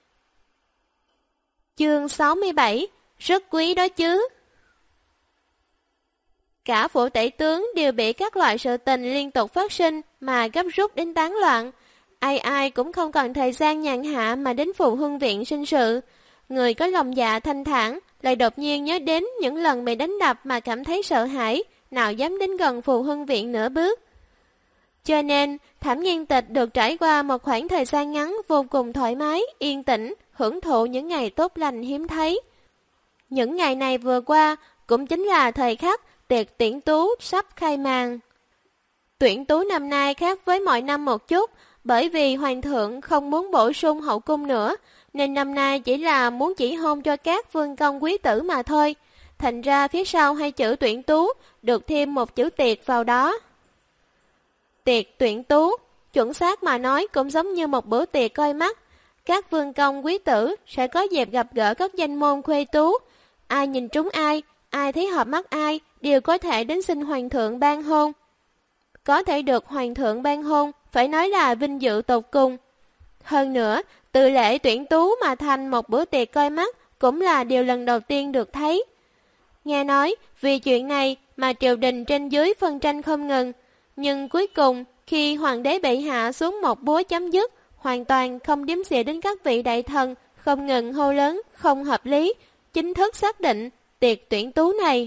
Chương 67, rất quý đó chứ. Cả phủ tể tướng đều bị các loại sự tình liên tục phát sinh mà gấp rút đến tán loạn. Ai cũng không còn thời gian nhàn hạ mà đến phụ hương viện sinh sự. Người có lòng dạ thanh thản lại đột nhiên nhớ đến những lần bị đánh đập mà cảm thấy sợ hãi, nào dám đến gần phụ hương viện nửa bước. Cho nên, Thẩm Nghiên Tịch được trải qua một khoảng thời gian ngắn vô cùng thoải mái, yên tĩnh, hưởng thụ những ngày tốt lành hiếm thấy. Những ngày này vừa qua cũng chính là thời khắc tiệc tuyển tú sắp khai màn. Tuyển tú năm nay khác với mọi năm một chút, bởi vì hoàng thượng không muốn bổ sung hậu cung nữa, nên năm nay chỉ là muốn chỉ hôn cho các vương công quý tử mà thôi. Thành ra phía sau hai chữ tuyển tú được thêm một chữ tiệc vào đó. Tiệc tuyển tú, chuẩn xác mà nói cũng giống như một bữa tiệc coi mắt. Các vương công quý tử sẽ có dịp gặp gỡ các danh môn khuê tú. ai nhìn trúng ai thấy hợp mắt ai, đều có thể đến xin hoàng thượng ban hôn. Có thể được hoàng thượng ban hôn, phải nói là vinh dự tột cùng. Hơn nữa, từ lễ tuyển tú mà thành một bữa tiệc coi mắt cũng là điều lần đầu tiên được thấy. Nghe nói, vì chuyện này mà triều đình trên dưới phân tranh không ngừng, nhưng cuối cùng khi hoàng đế bệ hạ xuống một búa chấm dứt, hoàn toàn không đếm xỉa đến các vị đại thần, không ngừng hô lớn, không hợp lý, chính thức xác định tiệc tuyển tú này.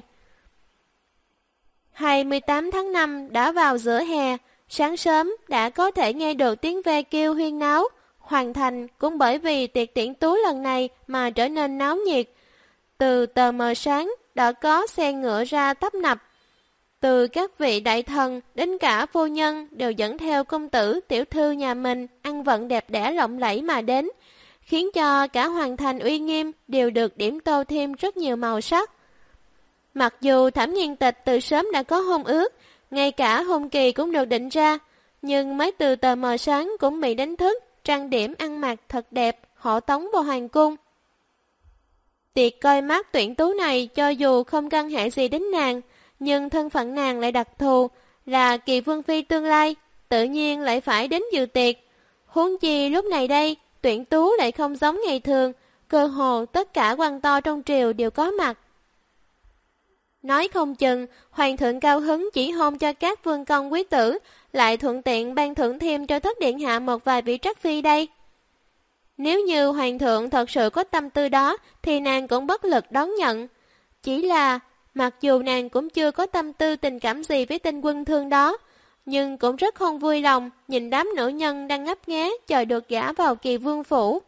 28 tháng 5 đã vào giữa hè, sáng sớm đã có thể nghe được tiếng ve kêu huyên náo. Hoàng thành cũng bởi vì tiệc tuyển tú lần này mà trở nên náo nhiệt. Từ tờ mờ sáng đã có xe ngựa ra tấp nập. Từ các vị đại thần đến cả phu nhân đều dẫn theo công tử tiểu thư nhà mình ăn vận đẹp đẽ lộng lẫy mà đến, khiến cho cả hoàng thành uy nghiêm đều được điểm tô thêm rất nhiều màu sắc. Mặc dù Thẩm Nghiên Tịch từ sớm đã có hôn ước, ngay cả hôn kỳ cũng được định ra, nhưng mới từ tờ mờ sáng cũng bị đánh thức, trang điểm ăn mặc thật đẹp, hộ tống vào hoàng cung. Tiệc coi mắt tuyển tú này cho dù không căn hệ gì đến nàng, nhưng thân phận nàng lại đặc thù, là kỳ vương phi tương lai, tự nhiên lại phải đến dự tiệc. Huống chi lúc này đây, tuyển tú lại không giống ngày thường, cơ hồ tất cả quan to trong triều đều có mặt. Nói không chừng, hoàng thượng cao hứng chỉ hôn cho các vương công quý tử, lại thuận tiện ban thưởng thêm cho thất điện hạ một vài vị trắc phi đây. Nếu như hoàng thượng thật sự có tâm tư đó, thì nàng cũng bất lực đón nhận. Chỉ là, mặc dù nàng cũng chưa có tâm tư tình cảm gì với tên quân thương đó, nhưng cũng rất không vui lòng nhìn đám nữ nhân đang ngấp nghé chờ được gả vào kỳ vương phủ.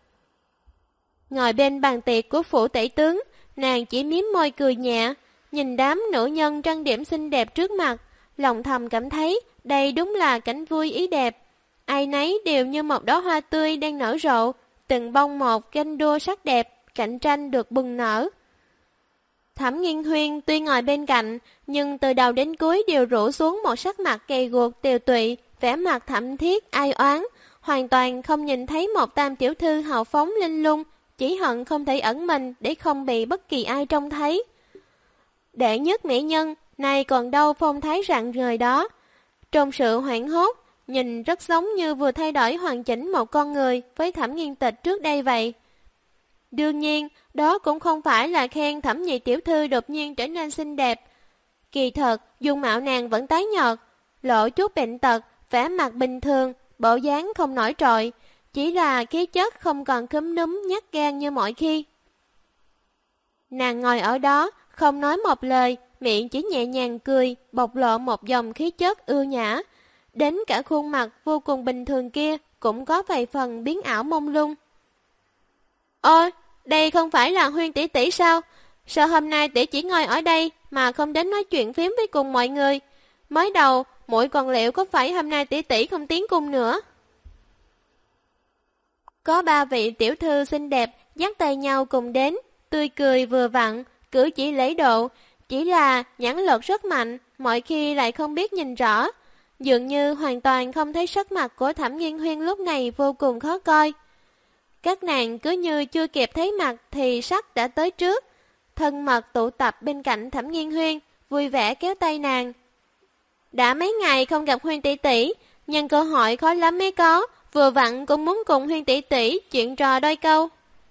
Ngồi bên bàn tiệc của phủ tể tướng, nàng chỉ miếm môi cười nhẹ, nhìn đám nữ nhân trang điểm xinh đẹp trước mặt, lòng thầm cảm thấy đây đúng là cảnh vui ý đẹp. Ai nấy đều như một đóa hoa tươi đang nở rộ, từng bông một ganh đua sắc đẹp, cạnh tranh được bừng nở. Thẩm Nghiên Huyên tuy ngồi bên cạnh, nhưng từ đầu đến cuối đều rũ xuống một sắc mặt gầy guộc tiều tụy, vẻ mặt thảm thiết ai oán, hoàn toàn không nhìn thấy một tam tiểu thư hào phóng linh lung, chỉ hận không thể ẩn mình để không bị bất kỳ ai trông thấy. Đệ nhất mỹ nhân, này còn đâu phong thái rạng rời đó. Trong sự hoảng hốt, nhìn rất giống như vừa thay đổi hoàn chỉnh một con người với Thẩm Nghiên Tịch trước đây vậy. Đương nhiên, đó cũng không phải là khen Thẩm nhị tiểu thư đột nhiên trở nên xinh đẹp. Kỳ thật, dung mạo nàng vẫn tái nhợt, lộ chút bệnh tật, vẻ mặt bình thường, bộ dáng không nổi trội, chỉ là khí chất không còn cúm núm nhát gan như mọi khi. Nàng ngồi ở đó, không nói một lời, miệng chỉ nhẹ nhàng cười, bộc lộ một dòng khí chất ưu nhã. Đến cả khuôn mặt vô cùng bình thường kia cũng có vài phần biến ảo mông lung. Ôi, đây không phải là Huyên tỷ tỷ sao? Sao hôm nay tỷ chỉ ngồi ở đây mà không đến nói chuyện phím với cùng mọi người? Mới đầu, muội còn liệu có phải hôm nay tỷ tỷ không tiến cung nữa? Có 3 vị tiểu thư xinh đẹp dắt tay nhau cùng đến, tươi cười vừa vặn, cử chỉ lễ độ, chỉ là nhãn lực rất mạnh, mọi khi lại không biết nhìn rõ. Dường như hoàn toàn không thấy sắc mặt của Thẩm Nghiên Huyên lúc này vô cùng khó coi. Các nàng cứ như chưa kịp thấy mặt thì sắc đã tới trước, thân mật tụ tập bên cạnh Thẩm Nghiên Huyên, vui vẻ kéo tay nàng. Đã mấy ngày không gặp Huyên tỷ tỷ, nhân cơ hội khó lắm mới có, vừa vặn cũng muốn cùng Huyên tỷ tỷ chuyện trò đôi câu.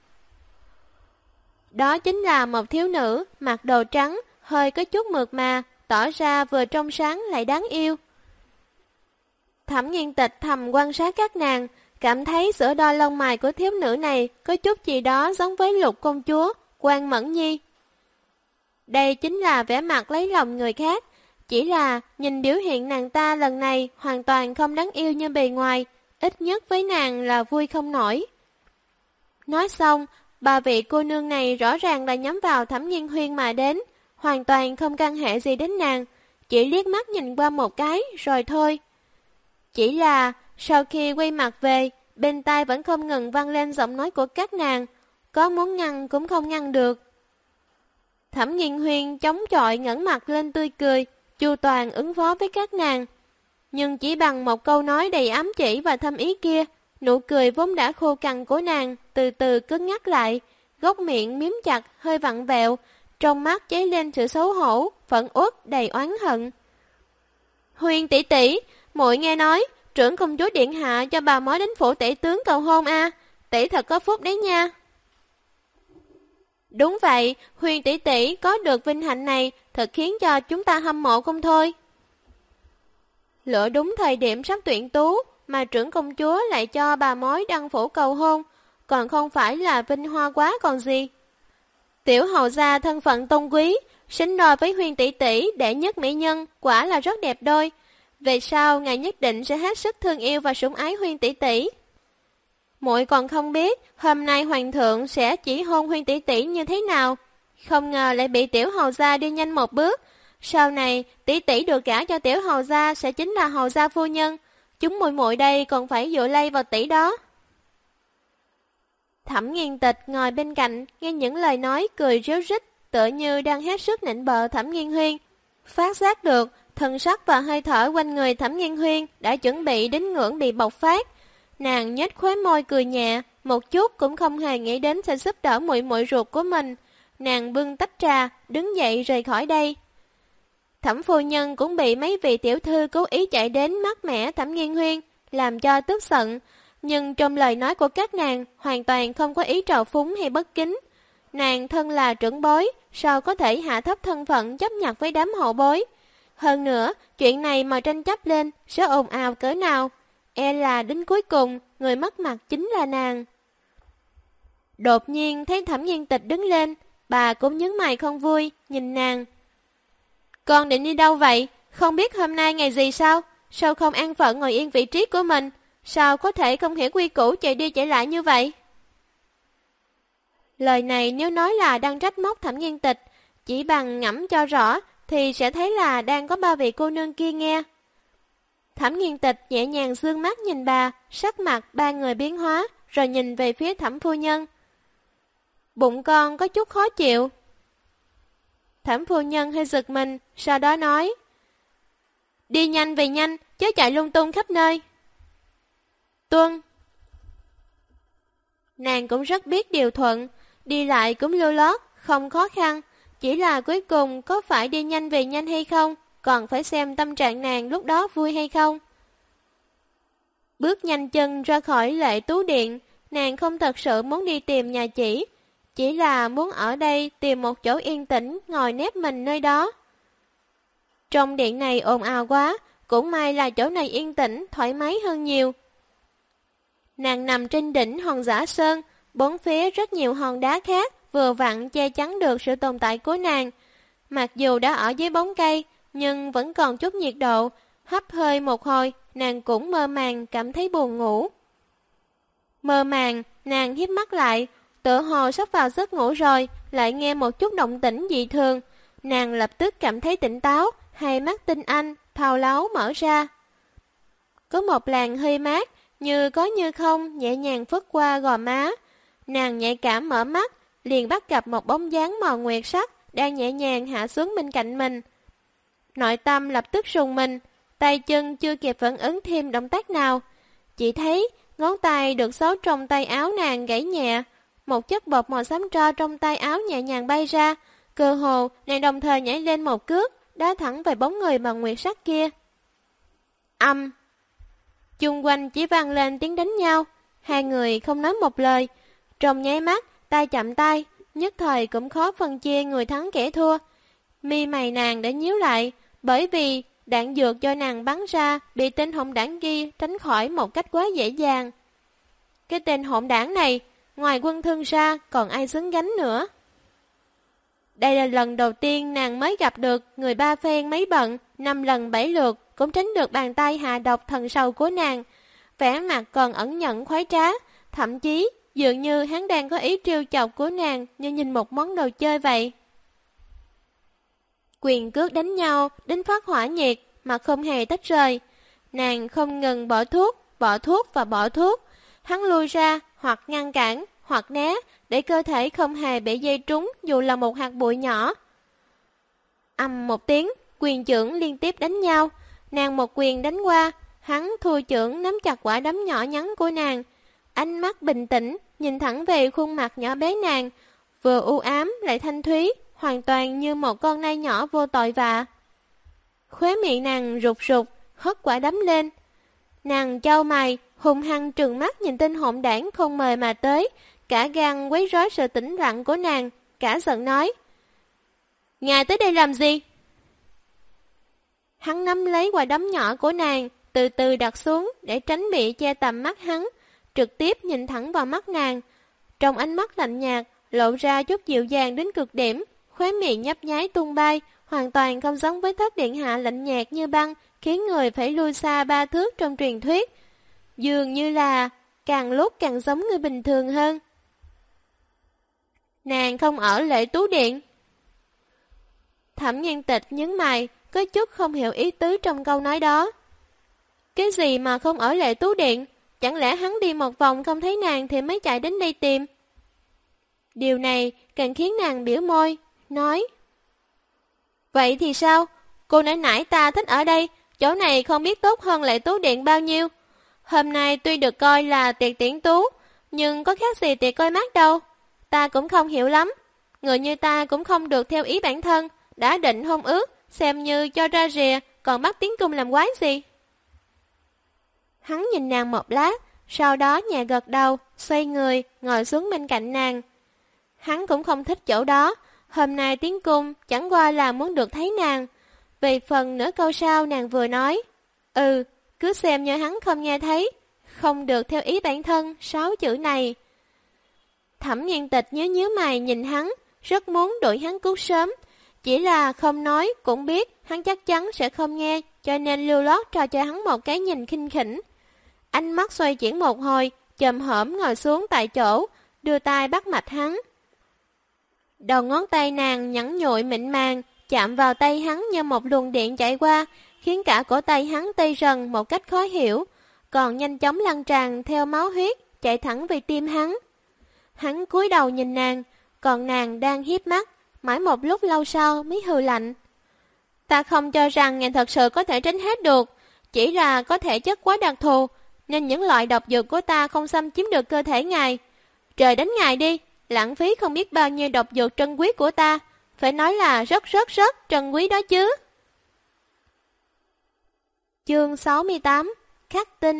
Đó chính là một thiếu nữ mặc đồ trắng, hơi có chút mượt mà, tỏ ra vừa trong sáng lại đáng yêu. Thẩm Nghiên Tịch thầm quan sát các nàng, cảm thấy giữa đôi lông mày của thiếu nữ này có chút gì đó giống với Lục công chúa, Quan Mẫn Nhi. Đây chính là vẻ mặt lấy lòng người khác, chỉ là nhìn biểu hiện nàng ta lần này hoàn toàn không đáng yêu như bề ngoài, ít nhất với nàng là vui không nổi. Nói xong, 3 vị cô nương này rõ ràng là nhắm vào Thẩm Nghiên Huyên mà đến, hoàn toàn không căn hệ gì đến nàng, chỉ liếc mắt nhìn qua một cái rồi thôi. Chỉ là sau khi quay mặt về, bên tai vẫn không ngừng vang lên giọng nói của các nàng, có muốn ngăn cũng không ngăn được. Thẩm Nghiên Huyên chống chọi ngẩng mặt lên tươi cười, chu toàn ứng phó với các nàng. Nhưng chỉ bằng một câu nói đầy ám chỉ và thâm ý kia, nụ cười vốn đã khô cằn của nàng từ từ cứng ngắt lại, góc miệng miếm chặt, hơi vặn vẹo, trong mắt cháy lên sự xấu hổ, phẫn uất đầy oán hận. Huyền tỷ tỷ, muội nghe nói, trưởng công chúa điện hạ cho bà mối đến phủ tể tướng cầu hôn a, tỷ thật có phúc đấy nha. Đúng vậy, Huyền tỷ tỷ có được vinh hạnh này thật khiến cho chúng ta hâm mộ không thôi. Lựa đúng thời điểm sắp tuyển tú mà trưởng công chúa lại cho bà mối đăng phủ cầu hôn, còn không phải là vinh hoa quá còn gì. Tiểu hầu gia thân phận tôn quý, sinh đôi với Huyền tỷ tỷ đệ nhất mỹ nhân, quả là rất đẹp đôi. Về sau ngài nhất định sẽ hết sức thương yêu và sủng ái Huyền tỷ tỷ. Muội còn không biết hôm nay hoàng thượng sẽ chỉ hôn Huyền tỷ tỷ như thế nào, không ngờ lại bị tiểu hầu gia đi nhanh một bước. Sau này tỷ tỷ được gả cho tiểu hầu gia sẽ chính là hầu gia phu nhân, chúng muội muội đây còn phải dựa lây vào tỷ đó. Thẩm Nghiên Tịch ngồi bên cạnh nghe những lời nói cười ríu rít, tựa như đang hết sức nịnh bợ Thẩm Nghiên Huyên. Phát giác được thân sắc và hơi thở quanh người Thẩm Nghiên Huyên đã chuẩn bị đến ngưỡng bị bộc phát. Nàng nhếch khóe môi cười nhẹ, một chút cũng không hề nghĩ đến sẽ giúp đỡ muội muội ruột của mình. Nàng bưng tách trà, đứng dậy rời khỏi đây. Thẩm phu nhân cũng bị mấy vị tiểu thư cố ý chạy đến mát mẻ Thẩm Nghiên Huyên, làm cho tức giận. Nhưng trong lời nói của các nàng hoàn toàn không có ý trào phúng hay bất kính. Nàng thân là trưởng bối, sao có thể hạ thấp thân phận chấp nhặt với đám hậu bối. Hơn nữa, chuyện này mà tranh chấp lên sẽ ồn ào cỡ nào. E là đến cuối cùng, người mất mặt chính là nàng. Đột nhiên thấy Thẩm Nghiên Tịch đứng lên, bà cũng nhướng mày không vui, nhìn nàng. Con định đi đâu vậy? Không biết hôm nay ngày gì sao? Sao không an phận ngồi yên vị trí của mình? Sao có thể không hiểu quy củ chạy đi chạy lại như vậy? Lời này nếu nói là đang trách móc Thẩm Nghiên Tịch, chỉ bằng ngẫm cho rõ thì sẽ thấy là đang có ba vị cô nương kia nghe. Thẩm Nghiên Tịch nhẹ nhàng dương mắt nhìn bà, sắc mặt ba người biến hóa, rồi nhìn về phía Thẩm phu nhân. Bụng con có chút khó chịu. Thẩm phu nhân hơi giật mình, sau đó nói: Đi nhanh về nhanh, chớ chạy lung tung khắp nơi. Tuân. Nàng cũng rất biết điều thuận, đi lại cũng lưu lót, không khó khăn. Chỉ là cuối cùng có phải đi nhanh về nhanh hay không, còn phải xem tâm trạng nàng lúc đó vui hay không. Bước nhanh chân ra khỏi Lệ Tú Điện, nàng không thật sự muốn đi tìm nhà chỉ là muốn ở đây tìm một chỗ yên tĩnh ngồi nép mình nơi đó. Trong điện này ồn ào quá, cũng may là chỗ này yên tĩnh, thoải mái hơn nhiều. Nàng nằm trên đỉnh hòn Dã Sơn, bốn phía rất nhiều hòn đá khác vừa vặn che chắn được sự tồn tại của nàng. Mặc dù đã ở dưới bóng cây, nhưng vẫn còn chút nhiệt độ, hấp hơi một hồi, nàng cũng mơ màng cảm thấy buồn ngủ. Mơ màng, nàng híp mắt lại, tựa hồ sắp vào giấc ngủ rồi, lại nghe một chút động tĩnh dị thường. Nàng lập tức cảm thấy tỉnh táo, hai mắt tinh anh, thao láo mở ra. Có một làn hơi mát, như có như không, nhẹ nhàng phất qua gò má. Nàng nhạy cảm mở mắt, liền bắt gặp một bóng dáng màu nguyệt sắc, đang nhẹ nhàng hạ xuống bên cạnh mình. Nội tâm lập tức rùng mình, tay chân chưa kịp phản ứng thêm động tác nào. Chỉ thấy ngón tay được giấu trong tay áo nàng gãy nhẹ, một chất bột màu xám tro trong tay áo nhẹ nhàng bay ra, cơ hồ nàng đồng thời nhảy lên một cước, đá thẳng về bóng người bằng nguyệt sắc kia. Âm! Chung quanh chỉ vang lên tiếng đánh nhau, hai người không nói một lời. Trong nháy mắt, tay chạm tay, nhất thời cũng khó phân chia người thắng kẻ thua. Mi mày nàng đã nhíu lại, bởi vì đạn dược do nàng bắn ra bị tên hỗn đảng kia tránh khỏi một cách quá dễ dàng. Cái tên hỗn đảng này, ngoài Quân Thương ra còn ai xứng gánh nữa. Đây là lần đầu tiên nàng mới gặp được người ba phen mấy bận, 5 lần 7 lượt cũng tránh được bàn tay hạ độc thần sầu của nàng. Vẻ mặt còn ẩn nhận khoái trá, thậm chí dường như hắn đang có ý trêu chọc của nàng như nhìn một món đồ chơi vậy. Quyền cước đánh nhau đến phát hỏa nhiệt mà không hề tách rời. Nàng không ngừng bỏ thuốc và bỏ thuốc. Hắn lui ra hoặc ngăn cản hoặc né để cơ thể không hề bị dây trúng dù là một hạt bụi nhỏ. Ầm một tiếng, quyền chưởng liên tiếp đánh nhau. Nàng một quyền đánh qua, hắn thua chưởng nắm chặt quả đấm nhỏ nhắn của nàng. Ánh mắt bình tĩnh, nhìn thẳng về khuôn mặt nhỏ bé nàng, vừa u ám lại thanh thúy, hoàn toàn như một con nai nhỏ vô tội vạ. Khóe miệng nàng rụt rụt, hất quả đấm lên. Nàng chau mày, hung hăng trừng mắt nhìn tên hỗn đảng không mời mà tới, cả gan quấy rối sự tĩnh lặng của nàng, cả giận nói: "Ngài tới đây làm gì?" Hắn nắm lấy quả đấm nhỏ của nàng, từ từ đặt xuống để tránh bị che tầm mắt hắn, trực tiếp nhìn thẳng vào mắt nàng. Trong ánh mắt lạnh nhạt, lộ ra chút dịu dàng đến cực điểm, khóe miệng nhấp nháy tung bay, hoàn toàn không giống với Thất điện hạ lạnh nhạt như băng, khiến người phải lui xa 3 thước trong truyền thuyết. Dường như là càng lúc càng giống người bình thường hơn. "Nàng không ở Lệ Tú Điện?" Thẩm Nhan Tịch nhướng mày, có chút không hiểu ý tứ trong câu nói đó. "Cái gì mà không ở Lệ Tú Điện? Chẳng lẽ hắn đi một vòng không thấy nàng thì mới chạy đến đây tìm?" Điều này càng khiến nàng biểu môi, nói: "Vậy thì sao? Cô nãy nãy ta thích ở đây, chỗ này không biết tốt hơn Lệ Tú Điện bao nhiêu. Hôm nay tuy được coi là tiệc tiễn tú, nhưng có khác gì tiệc coi mắt đâu. Ta cũng không hiểu lắm. Người như ta cũng không được theo ý bản thân, đã định hôn ước, xem như cho ra rìa, còn bắt tiến cung làm quái gì." Hắn nhìn nàng một lát, sau đó nhẹ gật đầu, xoay người, ngồi xuống bên cạnh nàng. Hắn cũng không thích chỗ đó, hôm nay tiến cung chẳng qua là muốn được thấy nàng. Về phần nửa câu sau nàng vừa nói: cứ xem như hắn không nghe thấy, không được theo ý bản thân, 6 chữ này. Thẩm Nhan Tịch nhíu mày nhìn hắn, rất muốn đuổi hắn cút sớm, chỉ là không nói cũng biết hắn chắc chắn sẽ không nghe, cho nên lưu lót trò cho hắn một cái nhìn khinh khỉnh. Ánh mắt xoay chuyển một hồi, chồm hổm ngồi xuống tại chỗ, đưa tay bắt mạch hắn. Đầu ngón tay nàng nhẵn nhụi mịn màng, chạm vào tay hắn như một luồng điện chạy qua, khiến cả cổ tay hắn tê rần một cách khó hiểu, còn nhanh chóng lan tràn theo máu huyết, chạy thẳng về tim hắn. Hắn cúi đầu nhìn nàng, còn nàng đang híp mắt, mãi một lúc lâu sau mới hừ lạnh: "Ta không cho rằng ngài thật sự có thể tránh hết được, chỉ là có thể chất quá đặc thù, nên những loại độc dược của ta không xâm chiếm được cơ thể ngài. Trời đánh ngài đi, lãng phí không biết bao nhiêu độc dược trân quý của ta, phải nói là rất trân quý đó chứ." Chương 68: Khắc tinh.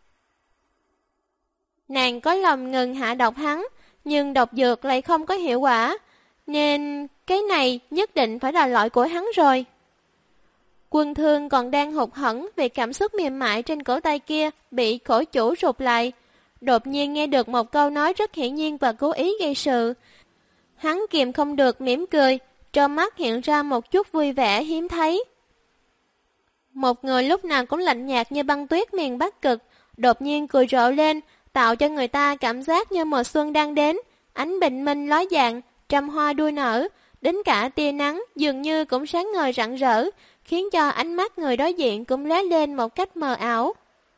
Nàng có lòng ngừng hạ độc hắn, nhưng độc dược lại không có hiệu quả, nên cái này nhất định phải là loại của hắn rồi. Quân Thương còn đang hụt hẫng vì cảm xúc mềm mại trên cổ tay kia bị khổ chủ rụt lại, đột nhiên nghe được một câu nói rất hiển nhiên và cố ý gây sự. Hắn kìm không được mỉm cười, trong mắt hiện ra một chút vui vẻ hiếm thấy. Một người lúc nào cũng lạnh nhạt như băng tuyết miền Bắc Cực, đột nhiên cười rộ lên, tạo cho người ta cảm giác như mùa xuân đang đến, ánh bình minh ló dạng, trăm hoa đua nở, đến cả tia nắng dường như cũng sáng ngời rạng rỡ, khiến cho ánh mắt người đối diện cũng lóe lên một cách mờ ảo.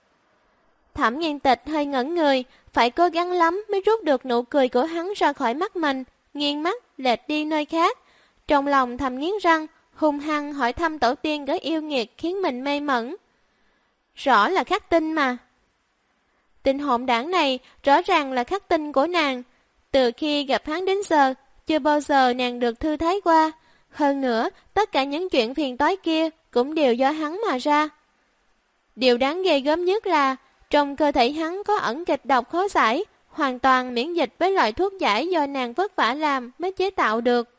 Thẩm Nhan Tịch hơi ngẩn người, phải cố gắng lắm mới rút được nụ cười của hắn ra khỏi mắt mình, nghiêng mắt lệch đi nơi khác. Trong lòng thầm nghiến răng, hung hăng hỏi thăm tổ tiên gái yêu nghiệt khiến mình mê mẩn. Rõ là khắc tinh mà. Tên hỗn đảng này rõ ràng là khắc tinh của nàng. Từ khi gặp hắn đến giờ, chưa bao giờ nàng được thư thái qua. Hơn nữa, tất cả những chuyện phiền toái kia cũng đều do hắn mà ra. Điều đáng ghê gớm nhất là trong cơ thể hắn có ẩn kịch độc khó giải, hoàn toàn miễn dịch với loại thuốc giải do nàng vất vả làm mới chế tạo được.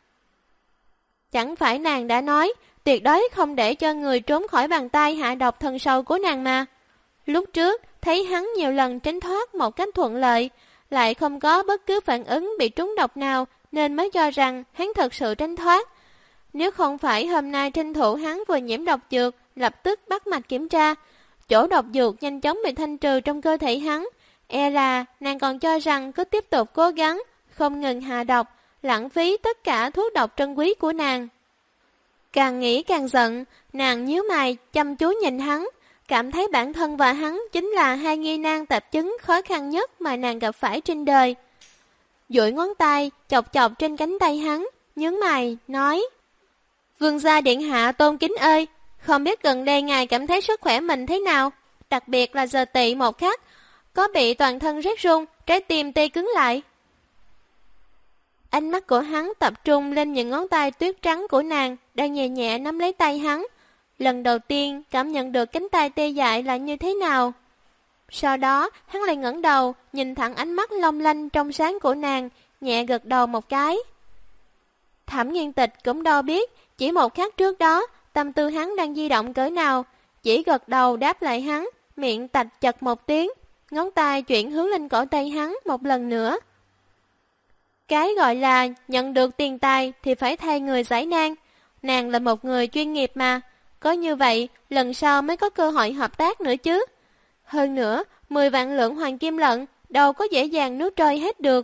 Chẳng phải nàng đã nói tuyệt đối không để cho người trốn khỏi bàn tay hạ độc thần sâu của nàng mà. Lúc trước thấy hắn nhiều lần tránh thoát một cách thuận lợi, lại không có bất cứ phản ứng bị trúng độc nào, nên mới cho rằng hắn thật sự tránh thoát. Nếu không phải hôm nay tranh thủ hắn vừa nhiễm độc dược, lập tức bắt mạch kiểm tra, chỗ độc dược nhanh chóng bị thanh trừ trong cơ thể hắn, e là nàng còn cho rằng cứ tiếp tục cố gắng, không ngừng hạ độc, lãng phí tất cả thuốc độc trân quý của nàng. Càng nghĩ càng giận, nàng nhíu mày chăm chú nhìn hắn, cảm thấy bản thân và hắn chính là hai nghi nan tạp chứng khó khăn nhất mà nàng gặp phải trên đời. Duỗi ngón tay chọc chọc trên cánh tay hắn, nhướng mày nói: "Vương gia điện hạ tôn kính ơi, không biết gần đây ngài cảm thấy sức khỏe mình thế nào, đặc biệt là giờ tỵ một khắc, có bị toàn thân rét run, trái tim tê cứng lại?" Ánh mắt của hắn tập trung lên những ngón tay tuyết trắng của nàng đang nhẹ nhẹ nắm lấy tay hắn. Lần đầu tiên cảm nhận được cánh tay tê dại là như thế nào. Sau đó hắn lại ngẩng đầu, nhìn thẳng ánh mắt long lanh trong sáng của nàng, nhẹ gật đầu một cái. Thẩm Nghiên Tịch cũng đâu biết, chỉ một khắc trước đó, tâm tư hắn đang di động cỡ nào, chỉ gật đầu đáp lại hắn, miệng tạch chật một tiếng, ngón tay chuyển hướng lên cổ tay hắn một lần nữa. Cái gọi là nhận được tiền tài thì phải thay người giải nan, nàng là một người chuyên nghiệp mà, có như vậy lần sau mới có cơ hội hợp tác nữa chứ. Hơn nữa, 10 vạn lượng hoàng kim lận đâu có dễ dàng nuốt trôi hết được.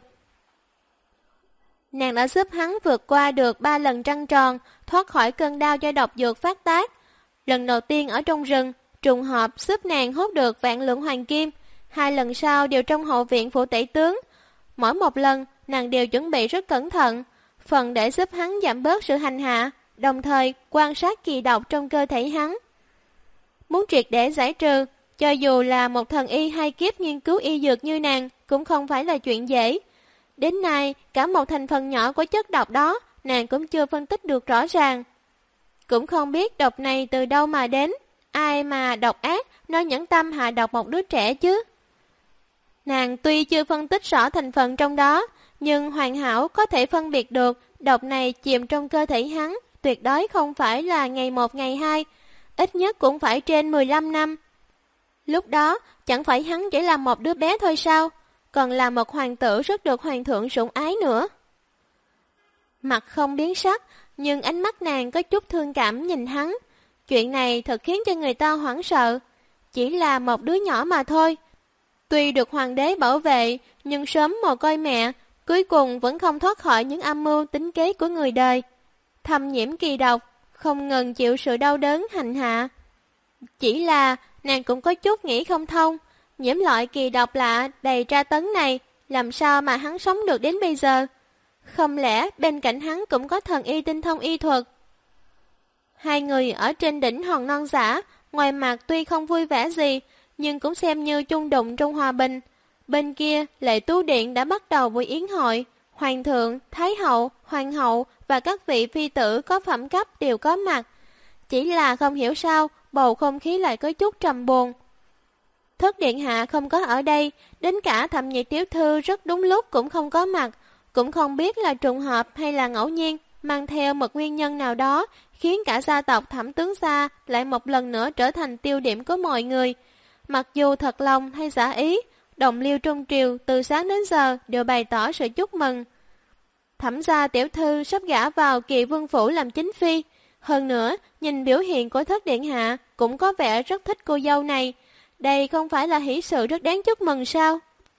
Nàng đã giúp hắn vượt qua được 3 lần trăng tròn, thoát khỏi cơn đau do độc dược phát tác. Lần đầu tiên ở trong rừng, trùng hợp giúp nàng hút được vạn lượng hoàng kim, 2 lần sau đều trong hậu viện phủ tể tướng. Mỗi một lần, nàng đều chuẩn bị rất cẩn thận, phần để giúp hắn giảm bớt sự hành hạ, đồng thời quan sát kỳ độc trong cơ thể hắn. Muốn triệt để giải trừ, cho dù là một thần y hay kiếp nghiên cứu y dược như nàng, cũng không phải là chuyện dễ. Đến nay, cả một thành phần nhỏ của chất độc đó, nàng cũng chưa phân tích được rõ ràng. Cũng không biết độc này từ đâu mà đến, ai mà độc ác, nói nhẫn tâm hạ độc một đứa trẻ chứ. Nàng tuy chưa phân tích rõ thành phần trong đó, nhưng hoàn hảo có thể phân biệt được độc này chìm trong cơ thể hắn, tuyệt đối không phải là ngày 1 ngày 2, ít nhất cũng phải trên 15 năm. Lúc đó, chẳng phải hắn chỉ là một đứa bé thôi sao, còn là một hoàng tử rất được hoàng thượng sủng ái nữa. Mặt không biến sắc, nhưng ánh mắt nàng có chút thương cảm nhìn hắn. Chuyện này thật khiến cho người ta hoảng sợ. Chỉ là một đứa nhỏ mà thôi. Tuy được hoàng đế bảo vệ, nhưng sớm mồ côi mẹ, cuối cùng vẫn không thoát khỏi những âm mưu tính kế của người đời. Thâm nhiễm kỳ độc, không ngừng chịu sự đau đớn hành hạ. Chỉ là nàng cũng có chút nghĩ không thông, nhiễm loại kỳ độc lạ đầy tra tấn này, làm sao mà hắn sống được đến bây giờ? Không lẽ bên cạnh hắn cũng có thần y tinh thông y thuật? Hai người ở trên đỉnh hòn non giả, ngoài mặt tuy không vui vẻ gì, nhưng cũng xem như chung đụng trong hòa bình. Bên kia, Lệ Tú Điện đã bắt đầu buổi yến hội, hoàng thượng, thái hậu, hoàng hậu và các vị phi tử có phẩm cấp đều có mặt. Chỉ là không hiểu sao, bầu không khí lại có chút trầm buồn. Thất điện hạ không có ở đây, đến cả Thẩm Nhị tiểu thư rất đúng lúc cũng không có mặt, cũng không biết là trùng hợp hay là ngẫu nhiên, mang theo một nguyên nhân nào đó, khiến cả gia tộc Thẩm tướng gia lại một lần nữa trở thành tiêu điểm của mọi người. Mặc dù thật lòng hay giả ý, đồng liêu trong triều từ sáng đến giờ đều bày tỏ sự chúc mừng. Thẩm gia tiểu thư sắp gả vào Kỳ Vương phủ làm chính phi. Hơn nữa, nhìn biểu hiện của Thất điện hạ cũng có vẻ rất thích cô dâu này. Đây không phải là hỷ sự rất đáng chúc mừng sao?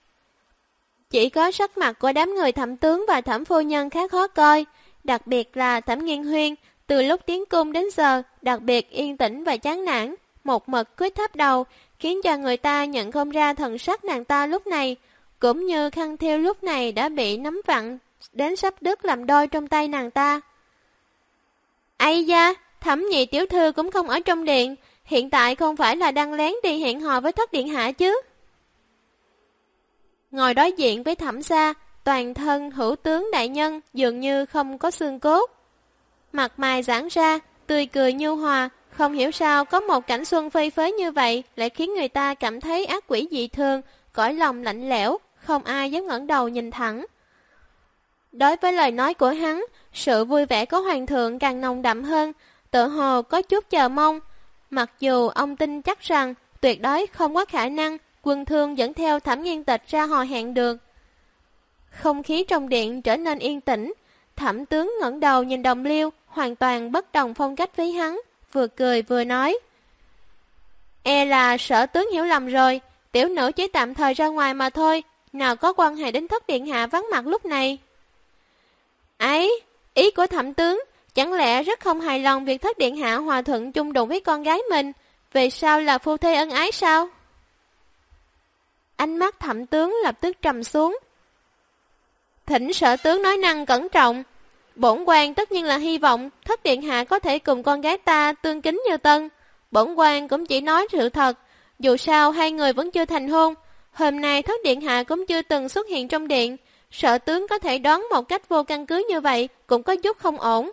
Chỉ có sắc mặt của đám người Thẩm tướng và Thẩm phu nhân khá khó coi, đặc biệt là Thẩm Nghiên Huyên, từ lúc tiến cung đến giờ đặc biệt yên tĩnh và chán nản, một mực cúi thấp đầu, khiến cho người ta nhận không ra thần sắc nàng ta lúc này, cũng như khăn thêu lúc này đã bị nắm vặn đến sắp đứt làm đôi trong tay nàng ta. Ây da, Thẩm Nhị tiểu thư cũng không ở trong điện, hiện tại không phải là đang lén đi hẹn hò với Thất điện hạ chứ? Ngồi đối diện với Thẩm gia, toàn thân hữu tướng đại nhân dường như không có xương cốt. Mặt mày giãn ra, tươi cười nhu hòa, không hiểu sao có một cảnh xuân phơi phới như vậy lại khiến người ta cảm thấy ác quỷ dị thường, cõi lòng lạnh lẽo, không ai dám ngẩng đầu nhìn thẳng. Đối với lời nói của hắn, sự vui vẻ của hoàng thượng càng nồng đậm hơn, tự hồ có chút chờ mong. Mặc dù ông tin chắc rằng tuyệt đối không có khả năng quân thương dẫn theo Thẩm Nghiên Tịch ra hò hẹn được. Không khí trong điện trở nên yên tĩnh, Thẩm tướng ngẩng đầu nhìn đồng liêu, hoàn toàn bất đồng phong cách với hắn, vừa cười vừa nói. E là sở tướng hiểu lầm rồi, tiểu nữ chỉ tạm thời ra ngoài mà thôi, nào có quan hệ đến Thất điện hạ vắng mặt lúc này. Ấy, ý của Thẩm tướng, chẳng lẽ rất không hài lòng việc Thất điện hạ hòa thuận chung đụng với con gái mình, về sau là phu thê ân ái sao? Ánh mắt Thẩm tướng lập tức trầm xuống. Thỉnh sở tướng nói năng cẩn trọng, bổn quan tất nhiên là hy vọng Thất điện hạ có thể cùng con gái ta tương kính như tân. Bổn quan cũng chỉ nói sự thật, dù sao hai người vẫn chưa thành hôn. Hôm nay Thất điện hạ cũng chưa từng xuất hiện trong điện, Sở tướng có thể đoán một cách vô căn cứ như vậy cũng có chút không ổn.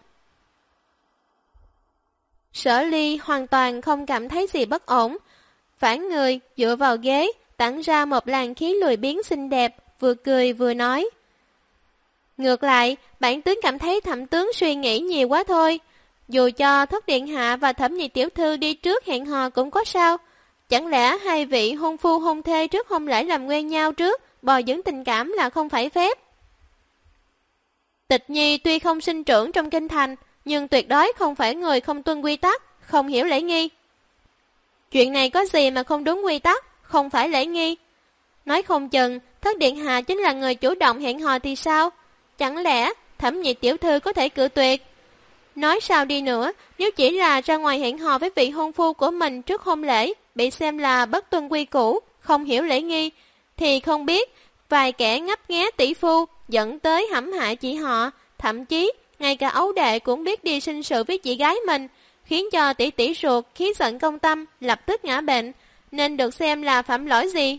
Sở Ly hoàn toàn không cảm thấy gì bất ổn. Phản người dựa vào ghế, tản ra một làn khí lười biếng xinh đẹp, vừa cười vừa nói. Ngược lại, bản tướng cảm thấy Thẩm tướng suy nghĩ nhiều quá thôi. Dù cho Thất Điện Hạ và Thẩm Nhị Tiểu Thư đi trước hẹn hò cũng có sao. Chẳng lẽ hai vị hôn phu hôn thê trước hôn lễ làm quen nhau trước, bồi dưỡng tình cảm là không phải phép? Tịch Nhi tuy không sinh trưởng trong kinh thành, nhưng tuyệt đối không phải người không tuân quy tắc, không hiểu lễ nghi. Chuyện này có gì mà không đúng quy tắc, không phải lễ nghi? Nói không chừng, Thất Điện Hạ chính là người chủ động hẹn hò thì sao? Chẳng lẽ Thẩm Nhị Tiểu Thư có thể cự tuyệt? Nói sao đi nữa, nếu chỉ là ra ngoài hẹn hò với vị hôn phu của mình trước hôn lễ, bị xem là bất tuân quy củ, không hiểu lễ nghi, thì không biết vài kẻ ngấp nghé tỷ phu dẫn tới hãm hại chị họ, thậm chí ngay cả ấu đệ cũng biết đi sinh sự với chị gái mình, khiến cho tỷ tỷ ruột khí giận công tâm, lập tức ngã bệnh, nên được xem là phạm lỗi gì?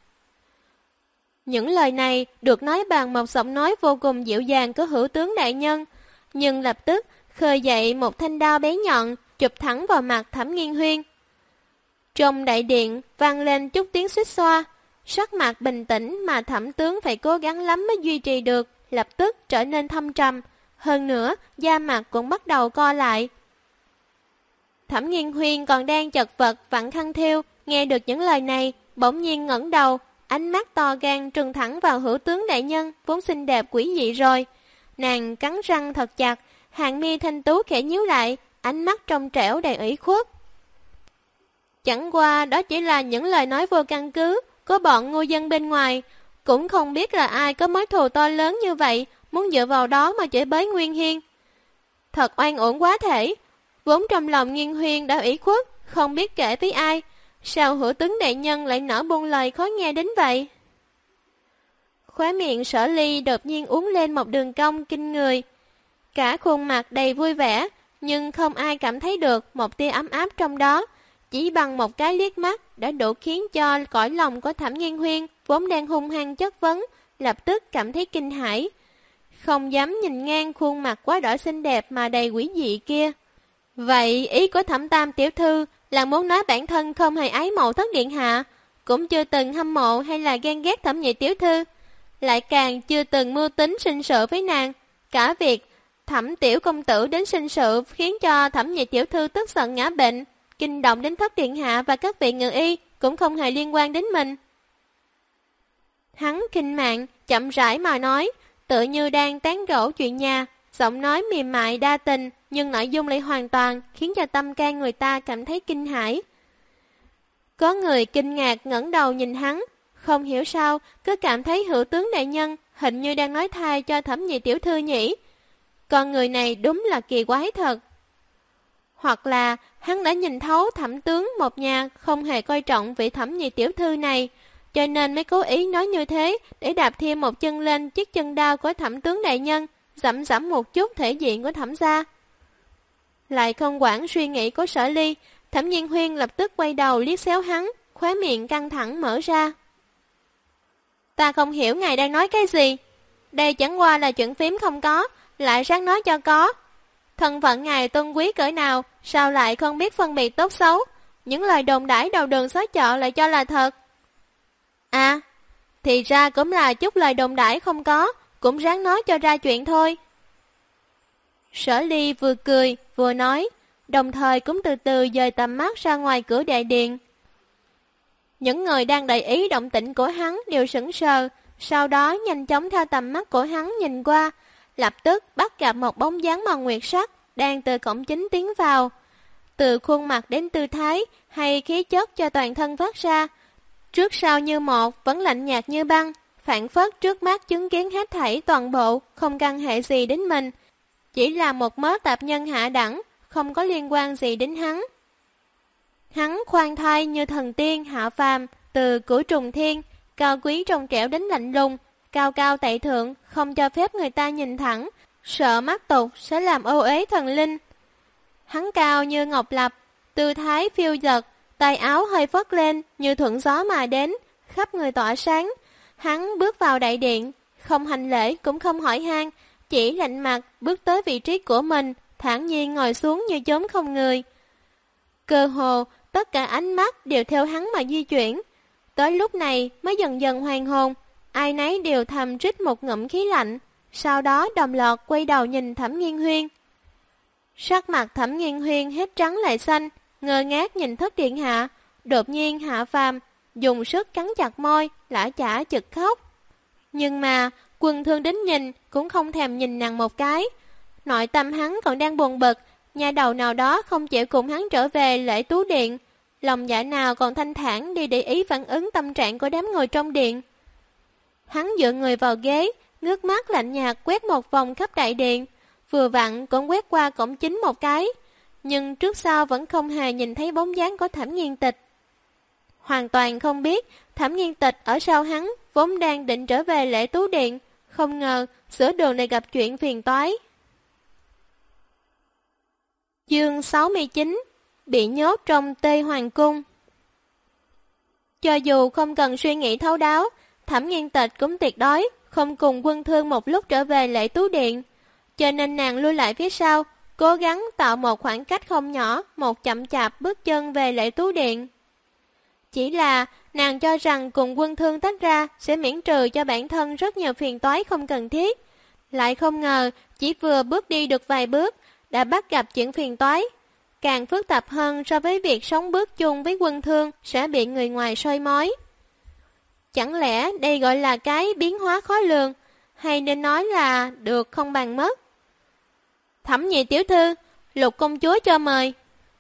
Những lời này được nói bằng một giọng nói vô cùng dịu dàng của hữu tướng đại nhân, nhưng lập tức khơi dậy một thanh đao bé nhọn, chụp thẳng vào mặt Thẩm Nghiên Huyên. Trong đại điện vang lên chút tiếng xuýt xoa, sắc mặt bình tĩnh mà Thẩm tướng phải cố gắng lắm mới duy trì được, lập tức trở nên thâm trầm, hơn nữa da mặt cũng bắt đầu co lại. Thẩm Nghiên Huyên còn đang chật vật vặn khăn thêu, nghe được những lời này, bỗng nhiên ngẩng đầu, ánh mắt to gan trừng thẳng vào hữu tướng đại nhân vốn xinh đẹp quỷ dị rồi. Nàng cắn răng thật chặt, hàng mi thanh tú khẽ nhíu lại, ánh mắt trong trẻo đầy ủy khuất. Chẳng qua đó chỉ là những lời nói vô căn cứ của bọn ngu dân bên ngoài, cũng không biết là ai có mối thù to lớn như vậy, muốn dựa vào đó mà chửi bới Nguyên Hiên. Thật oan uổng quá thể, vốn trong lòng Nghiên Huyên đã ủy khuất, không biết kể với ai, sao hữu tướng đại nhân lại nở buông lời khó nghe đến vậy? Khóe miệng Sở Ly đột nhiên uốn lên một đường cong kinh người, cả khuôn mặt đầy vui vẻ, nhưng không ai cảm thấy được một tia ấm áp trong đó. Chỉ bằng một cái liếc mắt đã đủ khiến cho cõi lòng của Thẩm Nghiên Huyên vốn đang hung hăng chất vấn, lập tức cảm thấy kinh hãi, không dám nhìn ngang khuôn mặt quá đỏ xinh đẹp mà đầy quỷ dị kia. Vậy ý của Thẩm Tam tiểu thư là muốn nói bản thân không hề ái mộ Thất Điện Hạ, cũng chưa từng hâm mộ hay là ghen ghét Thẩm Nhị tiểu thư, lại càng chưa từng mưu tính sinh sự với nàng. Cả việc Thẩm tiểu công tử đến sinh sự khiến cho Thẩm Nhị tiểu thư tức giận ngã bệnh, kinh động đến Thất Điện Hạ và các vị ngự y cũng không hề liên quan đến mình. Hắn kinh mạng, chậm rãi mà nói, tựa như đang tán gẫu chuyện nhà, giọng nói mềm mại đa tình, nhưng nội dung lại hoàn toàn khiến cho tâm can người ta cảm thấy kinh hãi. Có người kinh ngạc ngẩng đầu nhìn hắn, không hiểu sao, cứ cảm thấy hữu tướng đại nhân hình như đang nói thai cho Thẩm Nhị tiểu thư nhỉ. Con người này đúng là kỳ quái thật. Hoặc là hắn đã nhìn thấu Thẩm tướng một nhà không hề coi trọng vị Thẩm Nhị tiểu thư này, cho nên mới cố ý nói như thế để đạp thêm một chân lên chiếc chân đao của Thẩm tướng đại nhân, dẫm dẫm một chút thể diện của Thẩm gia. Lại không quản suy nghĩ của Sở Ly, Thẩm Nghiên Huyên lập tức quay đầu liếc xéo hắn, khóe miệng căng thẳng mở ra. Ta không hiểu ngài đang nói cái gì. Đây chẳng qua là chuyện phím không có, lại ráng nói cho có. Thân phận ngài tôn quý cỡ nào, sao lại không biết phân biệt tốt xấu? Những lời đồn đãi đầu đường xó chợ lại cho là thật. À, thì ra cũng là chút lời đồn đãi không có, cũng ráng nói cho ra chuyện thôi. Sở Ly vừa cười vừa nói, đồng thời cũng từ từ dời tầm mắt ra ngoài cửa đại điện. Những người đang để ý động tĩnh của hắn đều sững sờ, sau đó nhanh chóng theo tầm mắt của hắn nhìn qua, lập tức bắt gặp một bóng dáng màu nguyệt sắc đang từ cổng chính tiến vào. Từ khuôn mặt đến tư thái hay khí chất cho toàn thân phát ra, trước sau như một, vẫn lạnh nhạt như băng, phảng phất trước mắt chứng kiến hết thảy toàn bộ, không căn hệ gì đến mình, chỉ là một mớ tạp nhân hạ đẳng, không có liên quan gì đến hắn. Hắn khoan thai như thần tiên hạ phàm, từ cửu trùng thiên, cao quý trong trẻo đến lạnh lùng, cao cao tại thượng, không cho phép người ta nhìn thẳng, sợ mắt tục sẽ làm ô uế thần linh. Hắn cao như ngọc lập, tư thái phiêu dật, tay áo hơi phất lên như thuận gió mà đến, khắp người tỏa sáng. Hắn bước vào đại điện, không hành lễ cũng không hỏi han, chỉ lạnh mặt bước tới vị trí của mình, thản nhiên ngồi xuống như chốn không người. Cơ hồ, tất cả ánh mắt đều theo hắn mà di chuyển. Tới lúc này mới dần dần hoàn hồn, ai nấy đều thầm rít một ngụm khí lạnh, sau đó đồng loạt quay đầu nhìn Thẩm Nghiên Huyên. Sắc mặt Thẩm Nghiên Huyên hết trắng lại xanh, ngơ ngác nhìn Thất Điện Hạ, đột nhiên hạ phàm, dùng sức cắn chặt môi, lã chả chực khóc. Nhưng mà, Quân Thương đến nhìn cũng không thèm nhìn nàng một cái. Nội tâm hắn còn đang buồn bực, nhà đầu nào đó không chịu cùng hắn trở về Lễ Tú Điện, lòng dạ nào còn thanh thản đi để ý phản ứng tâm trạng của đám người trong điện. Hắn dựa người vào ghế, ngước mắt lạnh nhạt quét một vòng khắp đại điện, vừa vặn cũng quét qua cổng chính một cái, nhưng trước sau vẫn không hề nhìn thấy bóng dáng của Thẩm Nghiên Tịch. Hoàn toàn không biết Thẩm Nghiên Tịch ở sau hắn vốn đang định trở về Lễ Tú Điện, không ngờ giữa đường này gặp chuyện phiền toái. Chương 69: Bị nhốt trong Tê Hoàng Cung. Cho dù không cần suy nghĩ thấu đáo, Thẩm Nghiên Tịch cũng tuyệt đối không cùng Quân Thương một lúc trở về Lễ Tú Điện, cho nên nàng lui lại phía sau, cố gắng tạo một khoảng cách không nhỏ, một chậm chạp bước chân về Lễ Tú Điện. Chỉ là nàng cho rằng cùng Quân Thương tách ra sẽ miễn trừ cho bản thân rất nhiều phiền toái không cần thiết, lại không ngờ chỉ vừa bước đi được vài bước đã bắt gặp chuyện phiền toái, càng phức tạp hơn so với việc sống bước chung với Quân Thương sẽ bị người ngoài soi mói. Chẳng lẽ đây gọi là cái biến hóa khó lường, hay nên nói là được không bằng mất? Thẩm Nhị tiểu thư, Lục công chúa cho mời.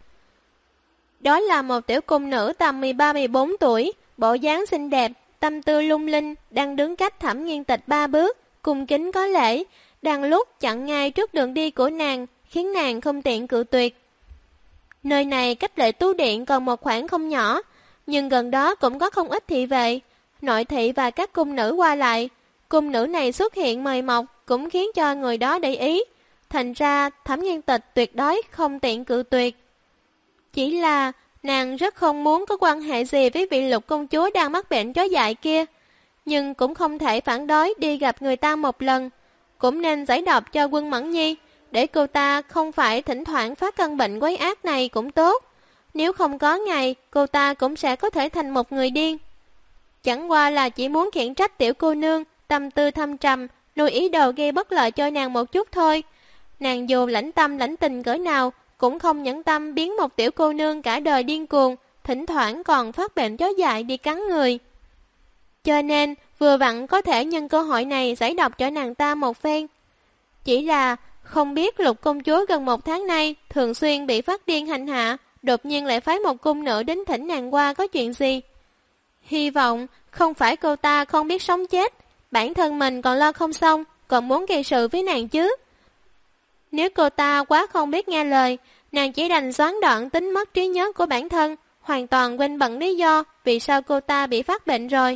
Đó là một tiểu cung nữ tầm 13-14 tuổi, bộ dáng xinh đẹp, tâm tư lung linh, đang đứng cách Thẩm Nghiên Tịch 3 bước, cung kính có lễ, đang lúc chặn ngay trước đường đi của nàng, khiến nàng không tiện cự tuyệt. Nơi này cách Lễ Tú Điện còn một khoảng không nhỏ, nhưng gần đó cũng có không ít thị vệ, nội thị và các cung nữ qua lại. Cung nữ này xuất hiện mời mọc cũng khiến cho người đó để ý, thành ra Thẩm Nghiên Tịch tuyệt đối không tiện cự tuyệt. Chỉ là nàng rất không muốn có quan hệ gì với vị Lục công chúa đang mắc bệnh chó dại kia, nhưng cũng không thể phản đối đi gặp người ta một lần, cũng nên giải độc cho Quân Mẫn Nhi, để cô ta không phải thỉnh thoảng phát căn bệnh quái ác này cũng tốt. Nếu không có ngày, cô ta cũng sẽ có thể thành một người điên. Chẳng qua là chỉ muốn khiển trách tiểu cô nương, tâm tư thâm trầm, nuôi ý đồ gây bất lợi cho nàng một chút thôi. Nàng dù lãnh tâm lãnh tình cỡ nào, cũng không nhẫn tâm biến một tiểu cô nương cả đời điên cuồng, thỉnh thoảng còn phát bệnh chó dại đi cắn người. Cho nên, vừa vặn có thể nhân cơ hội này giải độc cho nàng ta một phen. Chỉ là, không biết Lục công chúa gần 1 tháng nay thường xuyên bị phát điên hành hạ, đột nhiên lại phái một cung nữ đến thỉnh nàng qua có chuyện gì. Hy vọng không phải cô ta không biết sống chết, bản thân mình còn lo không xong, còn muốn gây sự với nàng chứ. Nếu cô ta quá không biết nghe lời, nàng chỉ đành xoán đoạn tính mất trí nhớ của bản thân, hoàn toàn quên bận lý do vì sao cô ta bị phát bệnh rồi.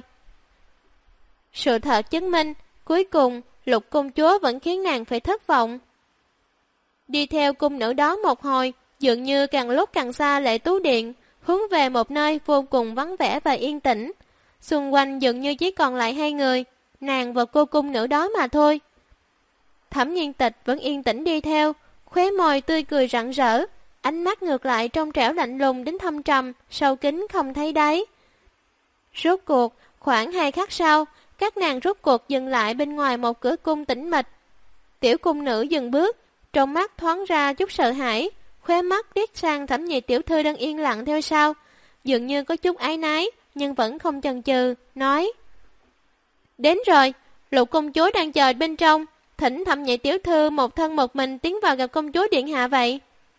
Sự thật chứng minh, cuối cùng Lục công chúa vẫn khiến nàng phải thất vọng. Đi theo cung nữ đó một hồi, dường như càng lúc càng xa Lễ Tú Điện, hướng về một nơi vô cùng vắng vẻ và yên tĩnh. Xung quanh dường như chỉ còn lại 2 người, nàng và cô cung nữ đó mà thôi. Thẩm Nghiên Tịch vẫn yên tĩnh đi theo, khóe môi tươi cười rạng rỡ, ánh mắt ngược lại trong trẻo lạnh lùng đến thâm trầm, sâu kín không thấy đáy. Rốt cuộc, khoảng 2 khắc sau, các nàng rốt cuộc dừng lại bên ngoài một cửa cung tĩnh mịch. Tiểu cung nữ dừng bước, trong mắt thoáng ra chút sợ hãi, khóe mắt liếc sang Thẩm Nhị tiểu thư đang yên lặng theo sau, dường như có chút áy náy, nhưng vẫn không chần chừ, nói: Đến rồi, Lục công chúa đang chờ bên trong, thỉnh Thẩm Nhị tiểu thư một thân một mình tiến vào gặp công chúa điện hạ vậy.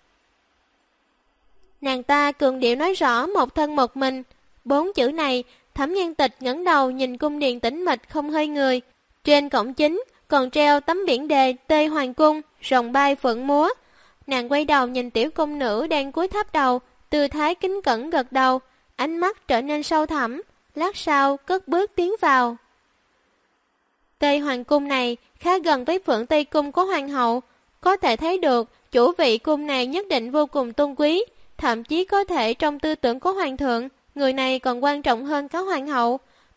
Nàng ta cường điệu nói rõ một thân một mình, 4 chữ này. Thẩm Nghiên Tịch ngẩng đầu nhìn cung điện tĩnh mịch không hơi người, trên cổng chính còn treo tấm biển đề Tê Hoàng Cung, rồng bay phượng múa. Nàng quay đầu nhìn tiểu công nữ đang cúi thấp đầu, tư thái kính cẩn gật đầu, ánh mắt trở nên sâu thẳm, lát sau cất bước tiến vào. Tây Hoàng Cung này khá gần với Phượng Tây Cung của Hoàng hậu, có thể thấy được chủ vị cung này nhất định vô cùng tôn quý, thậm chí có thể trong tư tưởng của Hoàng thượng, người này còn quan trọng hơn cả Hoàng hậu,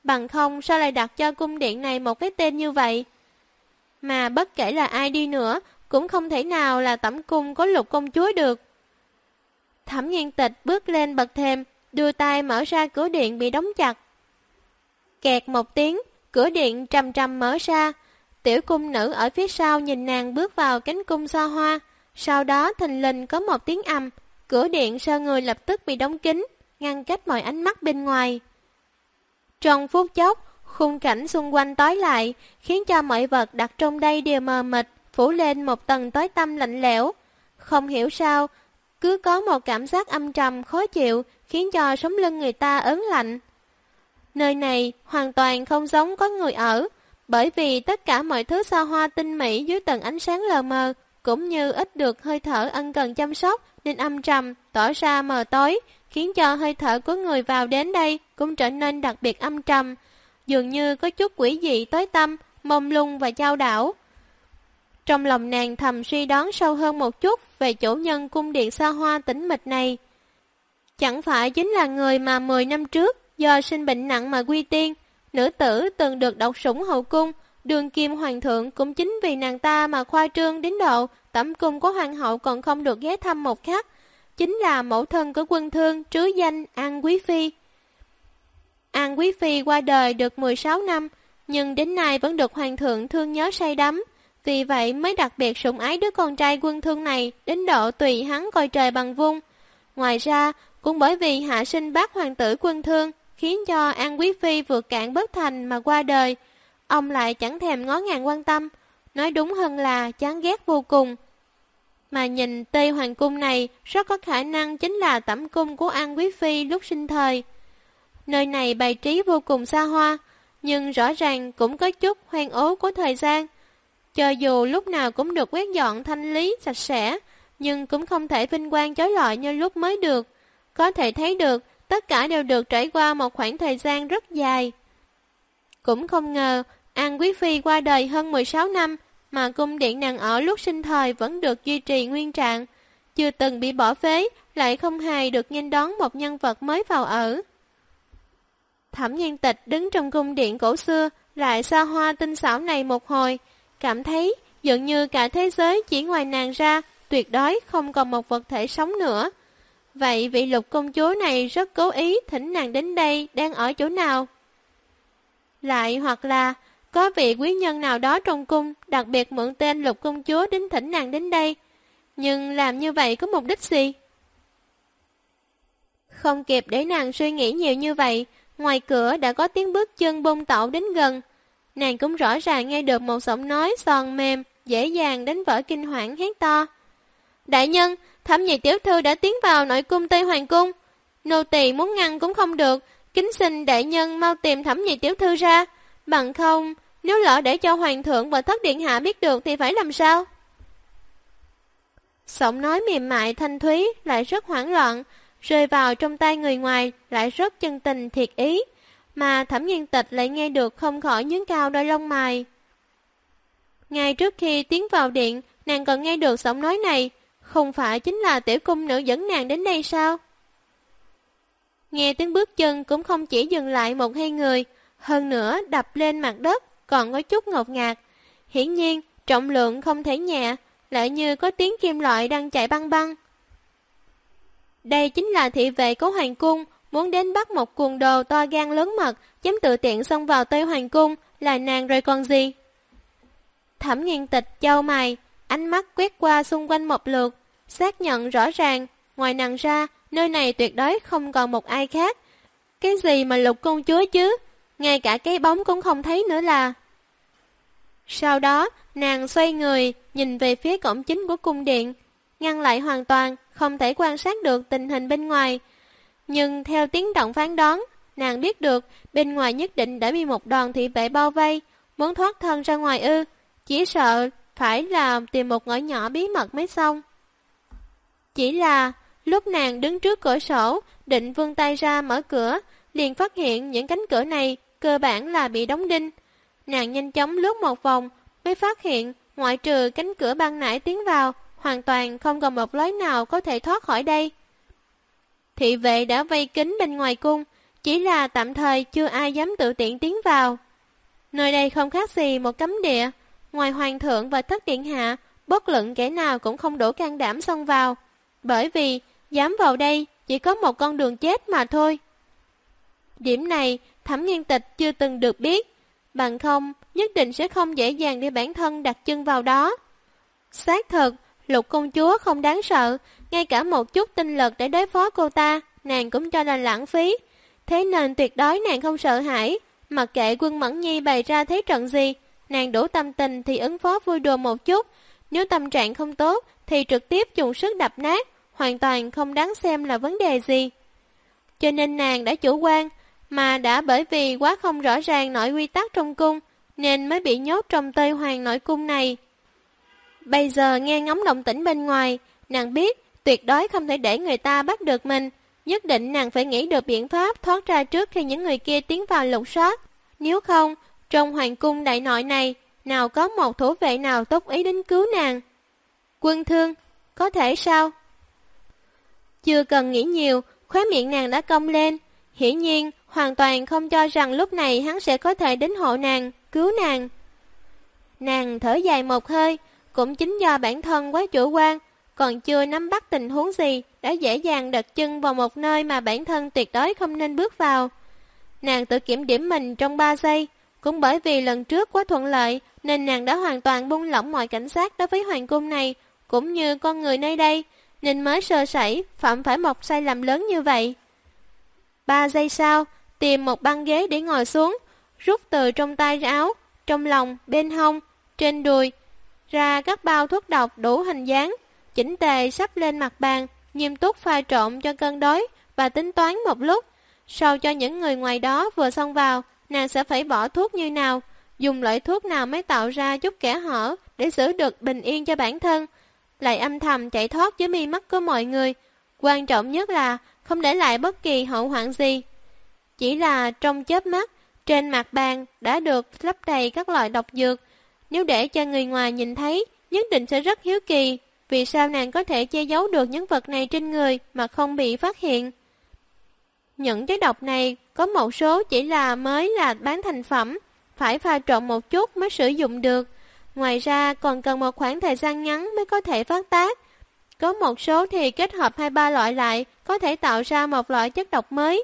bằng không sao lại đặt cho cung điện này một cái tên như vậy. Mà bất kể là ai đi nữa, cũng không thể nào là tẩm cung có Lục công chúa được. Thẩm Nghiên Tịch bước lên bậc thềm, đưa tay mở ra cửa điện bị đóng chặt. Kẹt một tiếng, cửa điện trầm trầm mở ra. Tiểu cung nữ ở phía sau nhìn nàng bước vào cánh cung xa hoa. Sau đó thình lình có một tiếng ầm, cửa điện sau người lập tức bị đóng kín, ngăn cách mọi ánh mắt bên ngoài. Trong phút chốc, khung cảnh xung quanh tối lại, khiến cho mọi vật đặt trong đây đều mờ mịt, phủ lên một tầng tối tăm lạnh lẽo. Không hiểu sao, cứ có một cảm giác âm trầm khó chịu, khiến cho sống lưng người ta ớn lạnh. Nơi này hoàn toàn không giống có người ở, bởi vì tất cả mọi thứ xa hoa tinh mỹ dưới tầng ánh sáng lờ mờ, cũng như ít được hơi thở ân cần chăm sóc, nên âm trầm, tỏ ra mờ tối, khiến cho hơi thở của người vào đến đây cũng trở nên đặc biệt âm trầm, dường như có chút quỷ dị tối tăm, mông lung và chao đảo. Trong lòng nàng thầm suy đoán sâu hơn một chút về chủ nhân cung điện xa hoa tĩnh mịch này. Chẳng phải chính là người mà 10 năm trước do sinh bệnh nặng mà quy tiên, nữ tử từng được độc sủng hậu cung, đường kim hoàng thượng cũng chính vì nàng ta mà khoa trương đến độ tẩm cung của hoàng hậu còn không được ghé thăm một khắc, chính là mẫu thân của quân thương trứ danh An Quý Phi. An Quý Phi qua đời được 16 năm, nhưng đến nay vẫn được hoàng thượng thương nhớ say đắm, vì vậy mới đặc biệt sủng ái đứa con trai quân thương này đến độ tùy hắn coi trời bằng vung. Ngoài ra, cũng bởi vì hạ sinh bác hoàng tử quân thương, khiến cho An Quý Phi vượt cạn bất thành mà qua đời, ông lại chẳng thèm ngó ngàng quan tâm, nói đúng hơn là chán ghét vô cùng. Mà nhìn Tây Hoàng cung này rất có khả năng chính là tẩm cung của An Quý Phi lúc sinh thời. Nơi này bày trí vô cùng xa hoa, nhưng rõ ràng cũng có chút hoang ố của thời gian. Cho dù lúc nào cũng được quét dọn thanh lý sạch sẽ, nhưng cũng không thể vinh quang chói lọi như lúc mới được. Có thể thấy được, tất cả đều được trải qua một khoảng thời gian rất dài. Cũng không ngờ, An Quý Phi qua đời hơn 16 năm, mà cung điện nàng ở lúc sinh thời vẫn được duy trì nguyên trạng, chưa từng bị bỏ phế, lại không hề được nghênh đón một nhân vật mới vào ở. Thẩm Nghiên Tịch đứng trong cung điện cổ xưa, lại xa hoa tinh xảo này một hồi, cảm thấy dường như cả thế giới chỉ ngoài nàng ra, tuyệt đối không còn một vật thể sống nữa. Vậy vị Lục công chúa này rất cố ý thỉnh nàng đến đây đang ở chỗ nào? Lại hoặc là có vị quý nhân nào đó trong cung đặc biệt mượn tên Lục công chúa đến thỉnh nàng đến đây, nhưng làm như vậy có mục đích gì? Không kịp để nàng suy nghĩ nhiều như vậy, ngoài cửa đã có tiếng bước chân bôn tẩu đến gần. Nàng cũng rõ ràng nghe được một giọng nói giòn mềm, dễ dàng đánh vỡ kinh hoảng hét to. Đại nhân, Thẩm nhị tiểu thư đã tiến vào nội cung Tây Hoàng cung. Nô tỳ muốn ngăn cũng không được, kính xin đại nhân mau tìm Thẩm nhị tiểu thư ra. Bằng không, nếu lỡ để cho hoàng thượng và thất điện hạ biết được thì phải làm sao? Giọng nói mềm mại thanh thúy lại rất hoảng loạn, rơi vào trong tay người ngoài lại rất chân tình thiệt ý, mà Thẩm Nghiên Tịch lại nghe được không khỏi nhướng cao đôi lông mày. Ngay trước khi tiến vào điện, nàng còn nghe được giọng nói này, không phải chính là tiểu cung nữ dẫn nàng đến đây sao? Nghe tiếng bước chân cũng không chỉ dừng lại một hai người, hơn nữa đập lên mặt đất còn có chút ngột ngạt. Hiển nhiên, trọng lượng không thể nhẹ, lại như có tiếng kim loại đang chạy băng băng. Đây chính là thị vệ của hoàng cung, muốn đến bắt một cuồng đồ to gan lớn mật, dám tự tiện xông vào Tây Hoàng cung, là nàng rồi còn gì? Thẩm Nghiên Tịch chau mày, ánh mắt quét qua xung quanh một lượt, xác nhận rõ ràng, ngoài nàng ra, nơi này tuyệt đối không còn một ai khác. Cái gì mà Lục công chúa chứ, ngay cả cái bóng cũng không thấy nữa là. Sau đó, nàng xoay người, nhìn về phía cổng chính của cung điện, ngăn lại hoàn toàn, không thể quan sát được tình hình bên ngoài. Nhưng theo tiếng động phán đoán, nàng biết được bên ngoài nhất định đã bị một đoàn thị vệ bao vây, muốn thoát thân ra ngoài ư, chỉ sợ phải là tìm một ngõ nhỏ bí mật mới xong. Chỉ là lúc nàng đứng trước cửa sổ, định vươn tay ra mở cửa, liền phát hiện những cánh cửa này cơ bản là bị đóng đinh. Nàng nhanh chóng lướt một vòng, mới phát hiện ngoại trừ cánh cửa ban nãy tiến vào, hoàn toàn không còn một lối nào có thể thoát khỏi đây. Thị vệ đã vây kín bên ngoài cung, chỉ là tạm thời chưa ai dám tự tiện tiến vào. Nơi đây không khác gì một cấm địa, ngoài hoàng thượng và thất điện hạ, bất luận kẻ nào cũng không đủ can đảm xông vào, bởi vì dám vào đây chỉ có một con đường chết mà thôi. Điểm này Thẩm Nghiên Tịch chưa từng được biết, bằng không nhất định sẽ không dễ dàng để bản thân đặt chân vào đó. Xác thực, Lục công chúa không đáng sợ, ngay cả một chút tinh lực để đối phó cô ta, nàng cũng cho là lãng phí. Thế nên tuyệt đối nàng không sợ hãi, mặc kệ Quân Mẫn Nhi bày ra thế trận gì, nàng đủ tâm tình thì ứng phó vui đùa một chút, nếu tâm trạng không tốt thì trực tiếp dùng sức đập nát, hoàn toàn không đáng xem là vấn đề gì. Cho nên nàng đã chủ quan, mà đã bởi vì quá không rõ ràng nội quy tắc trong cung, nên mới bị nhốt trong Tây Hoàng nội cung này. Bây giờ nghe ngóng động tĩnh bên ngoài, nàng biết tuyệt đối không thể để người ta bắt được mình, nhất định nàng phải nghĩ được biện pháp thoát ra trước khi những người kia tiến vào lục soát. Nếu không, trong hoàng cung đại nội này, nào có một thủ vệ nào tốt ý đến cứu nàng. Quân Thương, có thể sao? Chưa cần nghĩ nhiều, khóe miệng nàng đã cong lên. Hiển nhiên, hoàn toàn không cho rằng lúc này hắn sẽ có thể đến hộ nàng, cứu nàng. Nàng thở dài một hơi, cũng chính do bản thân quá chủ quan, còn chưa nắm bắt tình huống gì, đã dễ dàng đặt chân vào một nơi mà bản thân tuyệt đối không nên bước vào. Nàng tự kiểm điểm mình trong 3 giây, cũng bởi vì lần trước quá thuận lợi, nên nàng đã hoàn toàn buông lỏng mọi cảnh giác đối với hoàng cung này, cũng như con người nơi đây, nên mới sơ sẩy, phạm phải một sai lầm lớn như vậy. 3 giây sau, tìm một băng ghế để ngồi xuống, rút từ trong tay áo, trong lòng, bên hông, trên đùi, ra các bao thuốc độc đủ hình dáng, chỉnh tề sắp lên mặt bàn, nghiêm túc pha trộn cho cân đối và tính toán một lúc. Sau cho những người ngoài đó vừa xông vào, nàng sẽ phải bỏ thuốc như nào, dùng loại thuốc nào mới tạo ra chút kẽ hở để giữ được bình yên cho bản thân, lại âm thầm chạy thoát dưới mi mắt của mọi người. Quan trọng nhất là không để lại bất kỳ hậu hoạn gì. Chỉ là trong chớp mắt, trên mặt bàn đã được lấp đầy các loại độc dược. Nếu để cho người ngoài nhìn thấy, nhất định sẽ rất hiếu kỳ, vì sao nàng có thể che giấu được những vật này trên người mà không bị phát hiện. Những cái độc này có một số chỉ là mới là bán thành phẩm, phải pha trộn một chút mới sử dụng được. Ngoài ra còn cần một khoảng thời gian ngắn mới có thể phát tác. Có một số thì kết hợp 2-3 loại lại, có thể tạo ra một loại chất độc mới.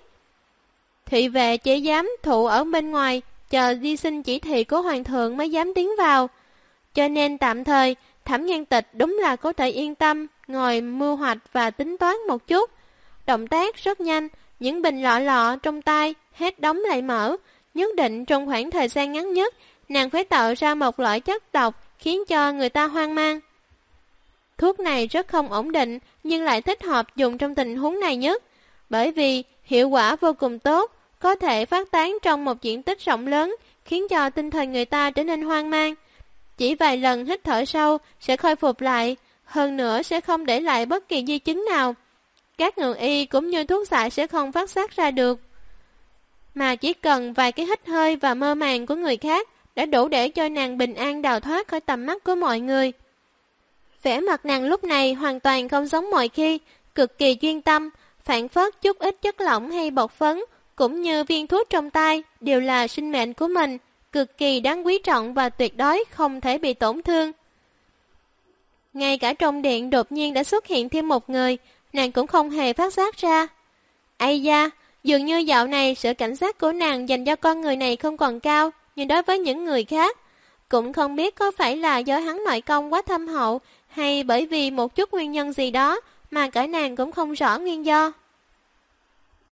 Thị vệ chỉ dám thụ ở bên ngoài, chờ đi xin chỉ thị của hoàng thượng mới dám tiến vào. Cho nên tạm thời, Thẩm Nghiên Tịch đúng là có thể yên tâm, ngồi mưu hoạch và tính toán một chút. Động tác rất nhanh, những bình lọ lọ trong tay, hết đóng lại mở. Nhất định trong khoảng thời gian ngắn nhất, nàng phải tạo ra một loại chất độc khiến cho người ta hoang mang. Thuốc này rất không ổn định, nhưng lại thích hợp dùng trong tình huống này nhất, bởi vì hiệu quả vô cùng tốt, có thể phát tán trong một diện tích rộng lớn, khiến cho tinh thần người ta trở nên hoang mang. Chỉ vài lần hít thở sâu sẽ khôi phục lại, hơn nữa sẽ không để lại bất kỳ di chứng nào. Các ngự y cũng như thuốc xạ sẽ không phát giác ra được. Mà chỉ cần vài cái hít hơi và mơ màng của người khác đã đủ để cho nàng bình an đào thoát khỏi tầm mắt của mọi người. Vẻ mặt nàng lúc này hoàn toàn không giống mọi khi, cực kỳ chuyên tâm, phản phất chút ít chất lỏng hay bột phấn, cũng như viên thuốc trong tay, đều là sinh mệnh của mình, cực kỳ đáng quý trọng và tuyệt đối không thể bị tổn thương. Ngay cả trong điện đột nhiên đã xuất hiện thêm một người, nàng cũng không hề phát giác ra. Ây da, dường như dạo này sự cảnh giác của nàng dành cho con người này không còn cao, nhưng đối với những người khác, cũng không biết có phải là do hắn nội công quá thâm hậu, hay bởi vì một chút nguyên nhân gì đó mà cả nàng cũng không rõ nguyên do.